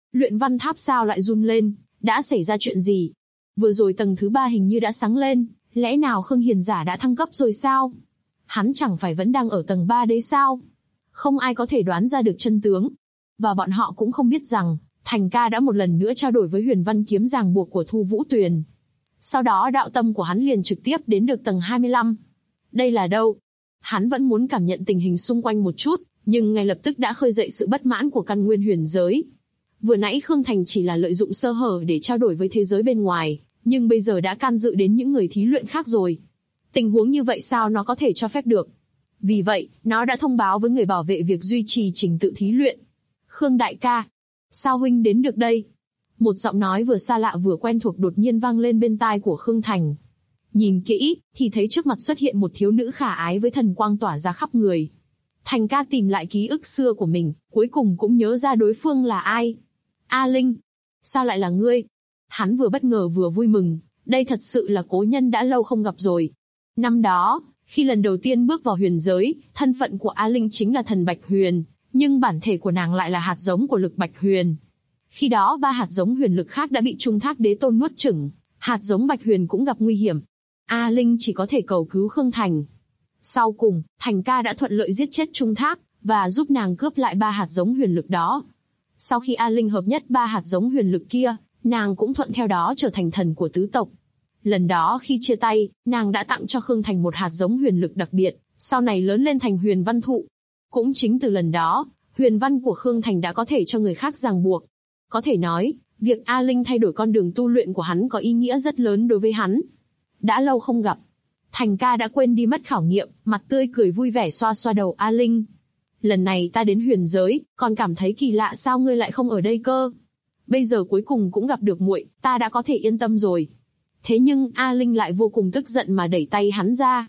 Luyện văn tháp sao lại run lên, đã xảy ra chuyện gì? Vừa rồi tầng thứ 3 hình như đã sáng lên, lẽ nào Khương Hiền giả đã thăng cấp rồi sao? Hắn chẳng phải vẫn đang ở tầng 3 đấy sao? Không ai có thể đoán ra được chân tướng. Và bọn họ cũng không biết rằng, Thành ca đã một lần nữa trao đổi với huyền văn kiếm ràng buộc của Thu Vũ Tuyền. Sau đó đạo tâm của hắn liền trực tiếp đến được tầng 25. Đây là đâu? Hắn vẫn muốn cảm nhận tình hình xung quanh một chút, nhưng ngay lập tức đã khơi dậy sự bất mãn của căn nguyên huyền giới. Vừa nãy Khương Thành chỉ là lợi dụng sơ hở để trao đổi với thế giới bên ngoài, nhưng bây giờ đã can dự đến những người thí luyện khác rồi. Tình huống như vậy sao nó có thể cho phép được? Vì vậy, nó đã thông báo với người bảo vệ việc duy trì trình tự thí luyện. Khương đại ca, sao huynh đến được đây? Một giọng nói vừa xa lạ vừa quen thuộc đột nhiên vang lên bên tai của Khương Thành. Nhìn kỹ, thì thấy trước mặt xuất hiện một thiếu nữ khả ái với thần quang tỏa ra khắp người. Thành ca tìm lại ký ức xưa của mình, cuối cùng cũng nhớ ra đối phương là ai. A Linh, sao lại là ngươi? Hắn vừa bất ngờ vừa vui mừng, đây thật sự là cố nhân đã lâu không gặp rồi. Năm đó, khi lần đầu tiên bước vào huyền giới, thân phận của A Linh chính là thần Bạch Huyền, nhưng bản thể của nàng lại là hạt giống của lực Bạch Huyền. Khi đó 3 hạt giống huyền lực khác đã bị Trung Thác Đế Tôn nuốt chửng, hạt giống Bạch Huyền cũng gặp nguy hiểm. A Linh chỉ có thể cầu cứu Khương Thành. Sau cùng, Thành ca đã thuận lợi giết chết Trung Thác, và giúp nàng cướp lại 3 hạt giống huyền lực đó. Sau khi A Linh hợp nhất 3 hạt giống huyền lực kia, nàng cũng thuận theo đó trở thành thần của tứ tộc. Lần đó khi chia tay, nàng đã tặng cho Khương Thành một hạt giống huyền lực đặc biệt, sau này lớn lên thành huyền văn thụ. Cũng chính từ lần đó, huyền văn của Khương Thành đã có thể cho người khác ràng buộc. Có thể nói, việc A Linh thay đổi con đường tu luyện của hắn có ý nghĩa rất lớn đối với hắn. Đã lâu không gặp, Thành ca đã quên đi mất khảo nghiệm, mặt tươi cười vui vẻ xoa xoa đầu A Linh. Lần này ta đến huyền giới, còn cảm thấy kỳ lạ sao ngươi lại không ở đây cơ. Bây giờ cuối cùng cũng gặp được muội, ta đã có thể yên tâm rồi. Thế nhưng A Linh lại vô cùng tức giận mà đẩy tay hắn ra.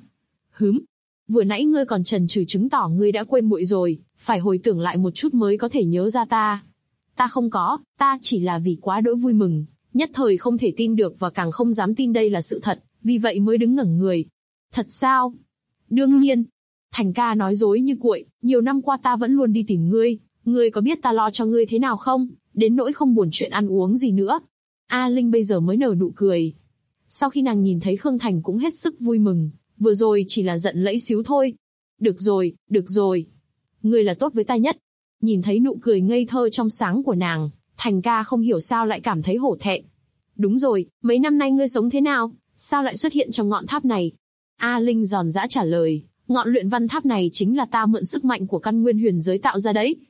Vừa nãy ngươi còn chần chừ chứng tỏ ngươi đã quên muội rồi, phải hồi tưởng lại một chút mới có thể nhớ ra ta. Ta không có, ta chỉ là vì quá đỗi vui mừng, nhất thời không thể tin được và càng không dám tin đây là sự thật, vì vậy mới đứng ngẩn người. Thật sao? Đương nhiên. Thành ca nói dối như cuội, nhiều năm qua ta vẫn luôn đi tìm ngươi, ngươi có biết ta lo cho ngươi thế nào không, đến nỗi không buồn chuyện ăn uống gì nữa. A Linh bây giờ mới nở nụ cười. Sau khi nàng nhìn thấy Khương Thành cũng hết sức vui mừng, vừa rồi chỉ là giận lẫy xíu thôi. Được rồi. Ngươi là tốt với ta nhất. Nhìn thấy nụ cười ngây thơ trong sáng của nàng, Thành ca không hiểu sao lại cảm thấy hổ thẹn. Đúng rồi, mấy năm nay ngươi sống thế nào, sao lại xuất hiện trong ngọn tháp này? A Linh giòn giã trả lời, ngọn luyện văn tháp này chính là ta mượn sức mạnh của căn nguyên huyền giới tạo ra đấy.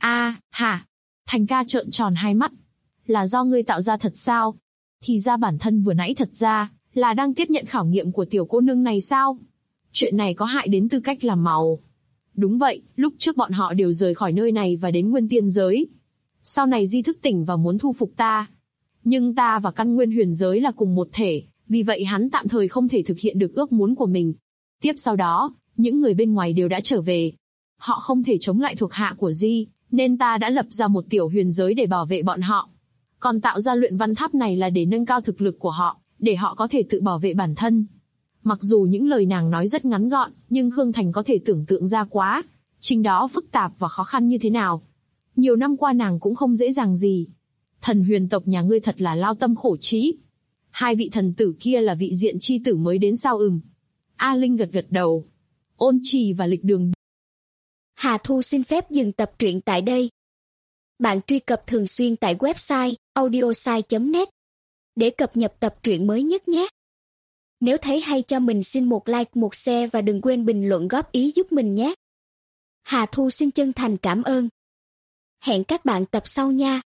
Hả? Thành ca trợn tròn hai mắt. Là do ngươi tạo ra thật sao? Thì ra bản thân vừa nãy thật ra là đang tiếp nhận khảo nghiệm của tiểu cô nương này sao? Chuyện này có hại đến tư cách làm màu. Đúng vậy, lúc trước bọn họ đều rời khỏi nơi này và đến nguyên tiên giới. Sau này Di thức tỉnh và muốn thu phục ta. Nhưng ta và căn nguyên huyền giới là cùng một thể, vì vậy hắn tạm thời không thể thực hiện được ước muốn của mình. Tiếp sau đó, những người bên ngoài đều đã trở về. Họ không thể chống lại thuộc hạ của Di, nên ta đã lập ra một tiểu huyền giới để bảo vệ bọn họ. Còn tạo ra luyện văn tháp này là để nâng cao thực lực của họ, để họ có thể tự bảo vệ bản thân. Mặc dù những lời nàng nói rất ngắn gọn, nhưng Khương Thành có thể tưởng tượng ra quá trình đó phức tạp và khó khăn như thế nào. Nhiều năm qua nàng cũng không dễ dàng gì. Thần huyền tộc nhà ngươi thật là lao tâm khổ trí. 2 vị thần tử kia là vị diện chi tử mới đến sao A Linh gật đầu. Ôn Trì và Lịch Đường. Hà Thu xin phép dừng tập truyện tại đây. Bạn truy cập thường xuyên tại website audiosai.net để cập nhật tập truyện mới nhất nhé. Nếu thấy hay cho mình xin một like, một share và đừng quên bình luận góp ý giúp mình nhé. Hà Thu xin chân thành cảm ơn. Hẹn các bạn tập sau nha.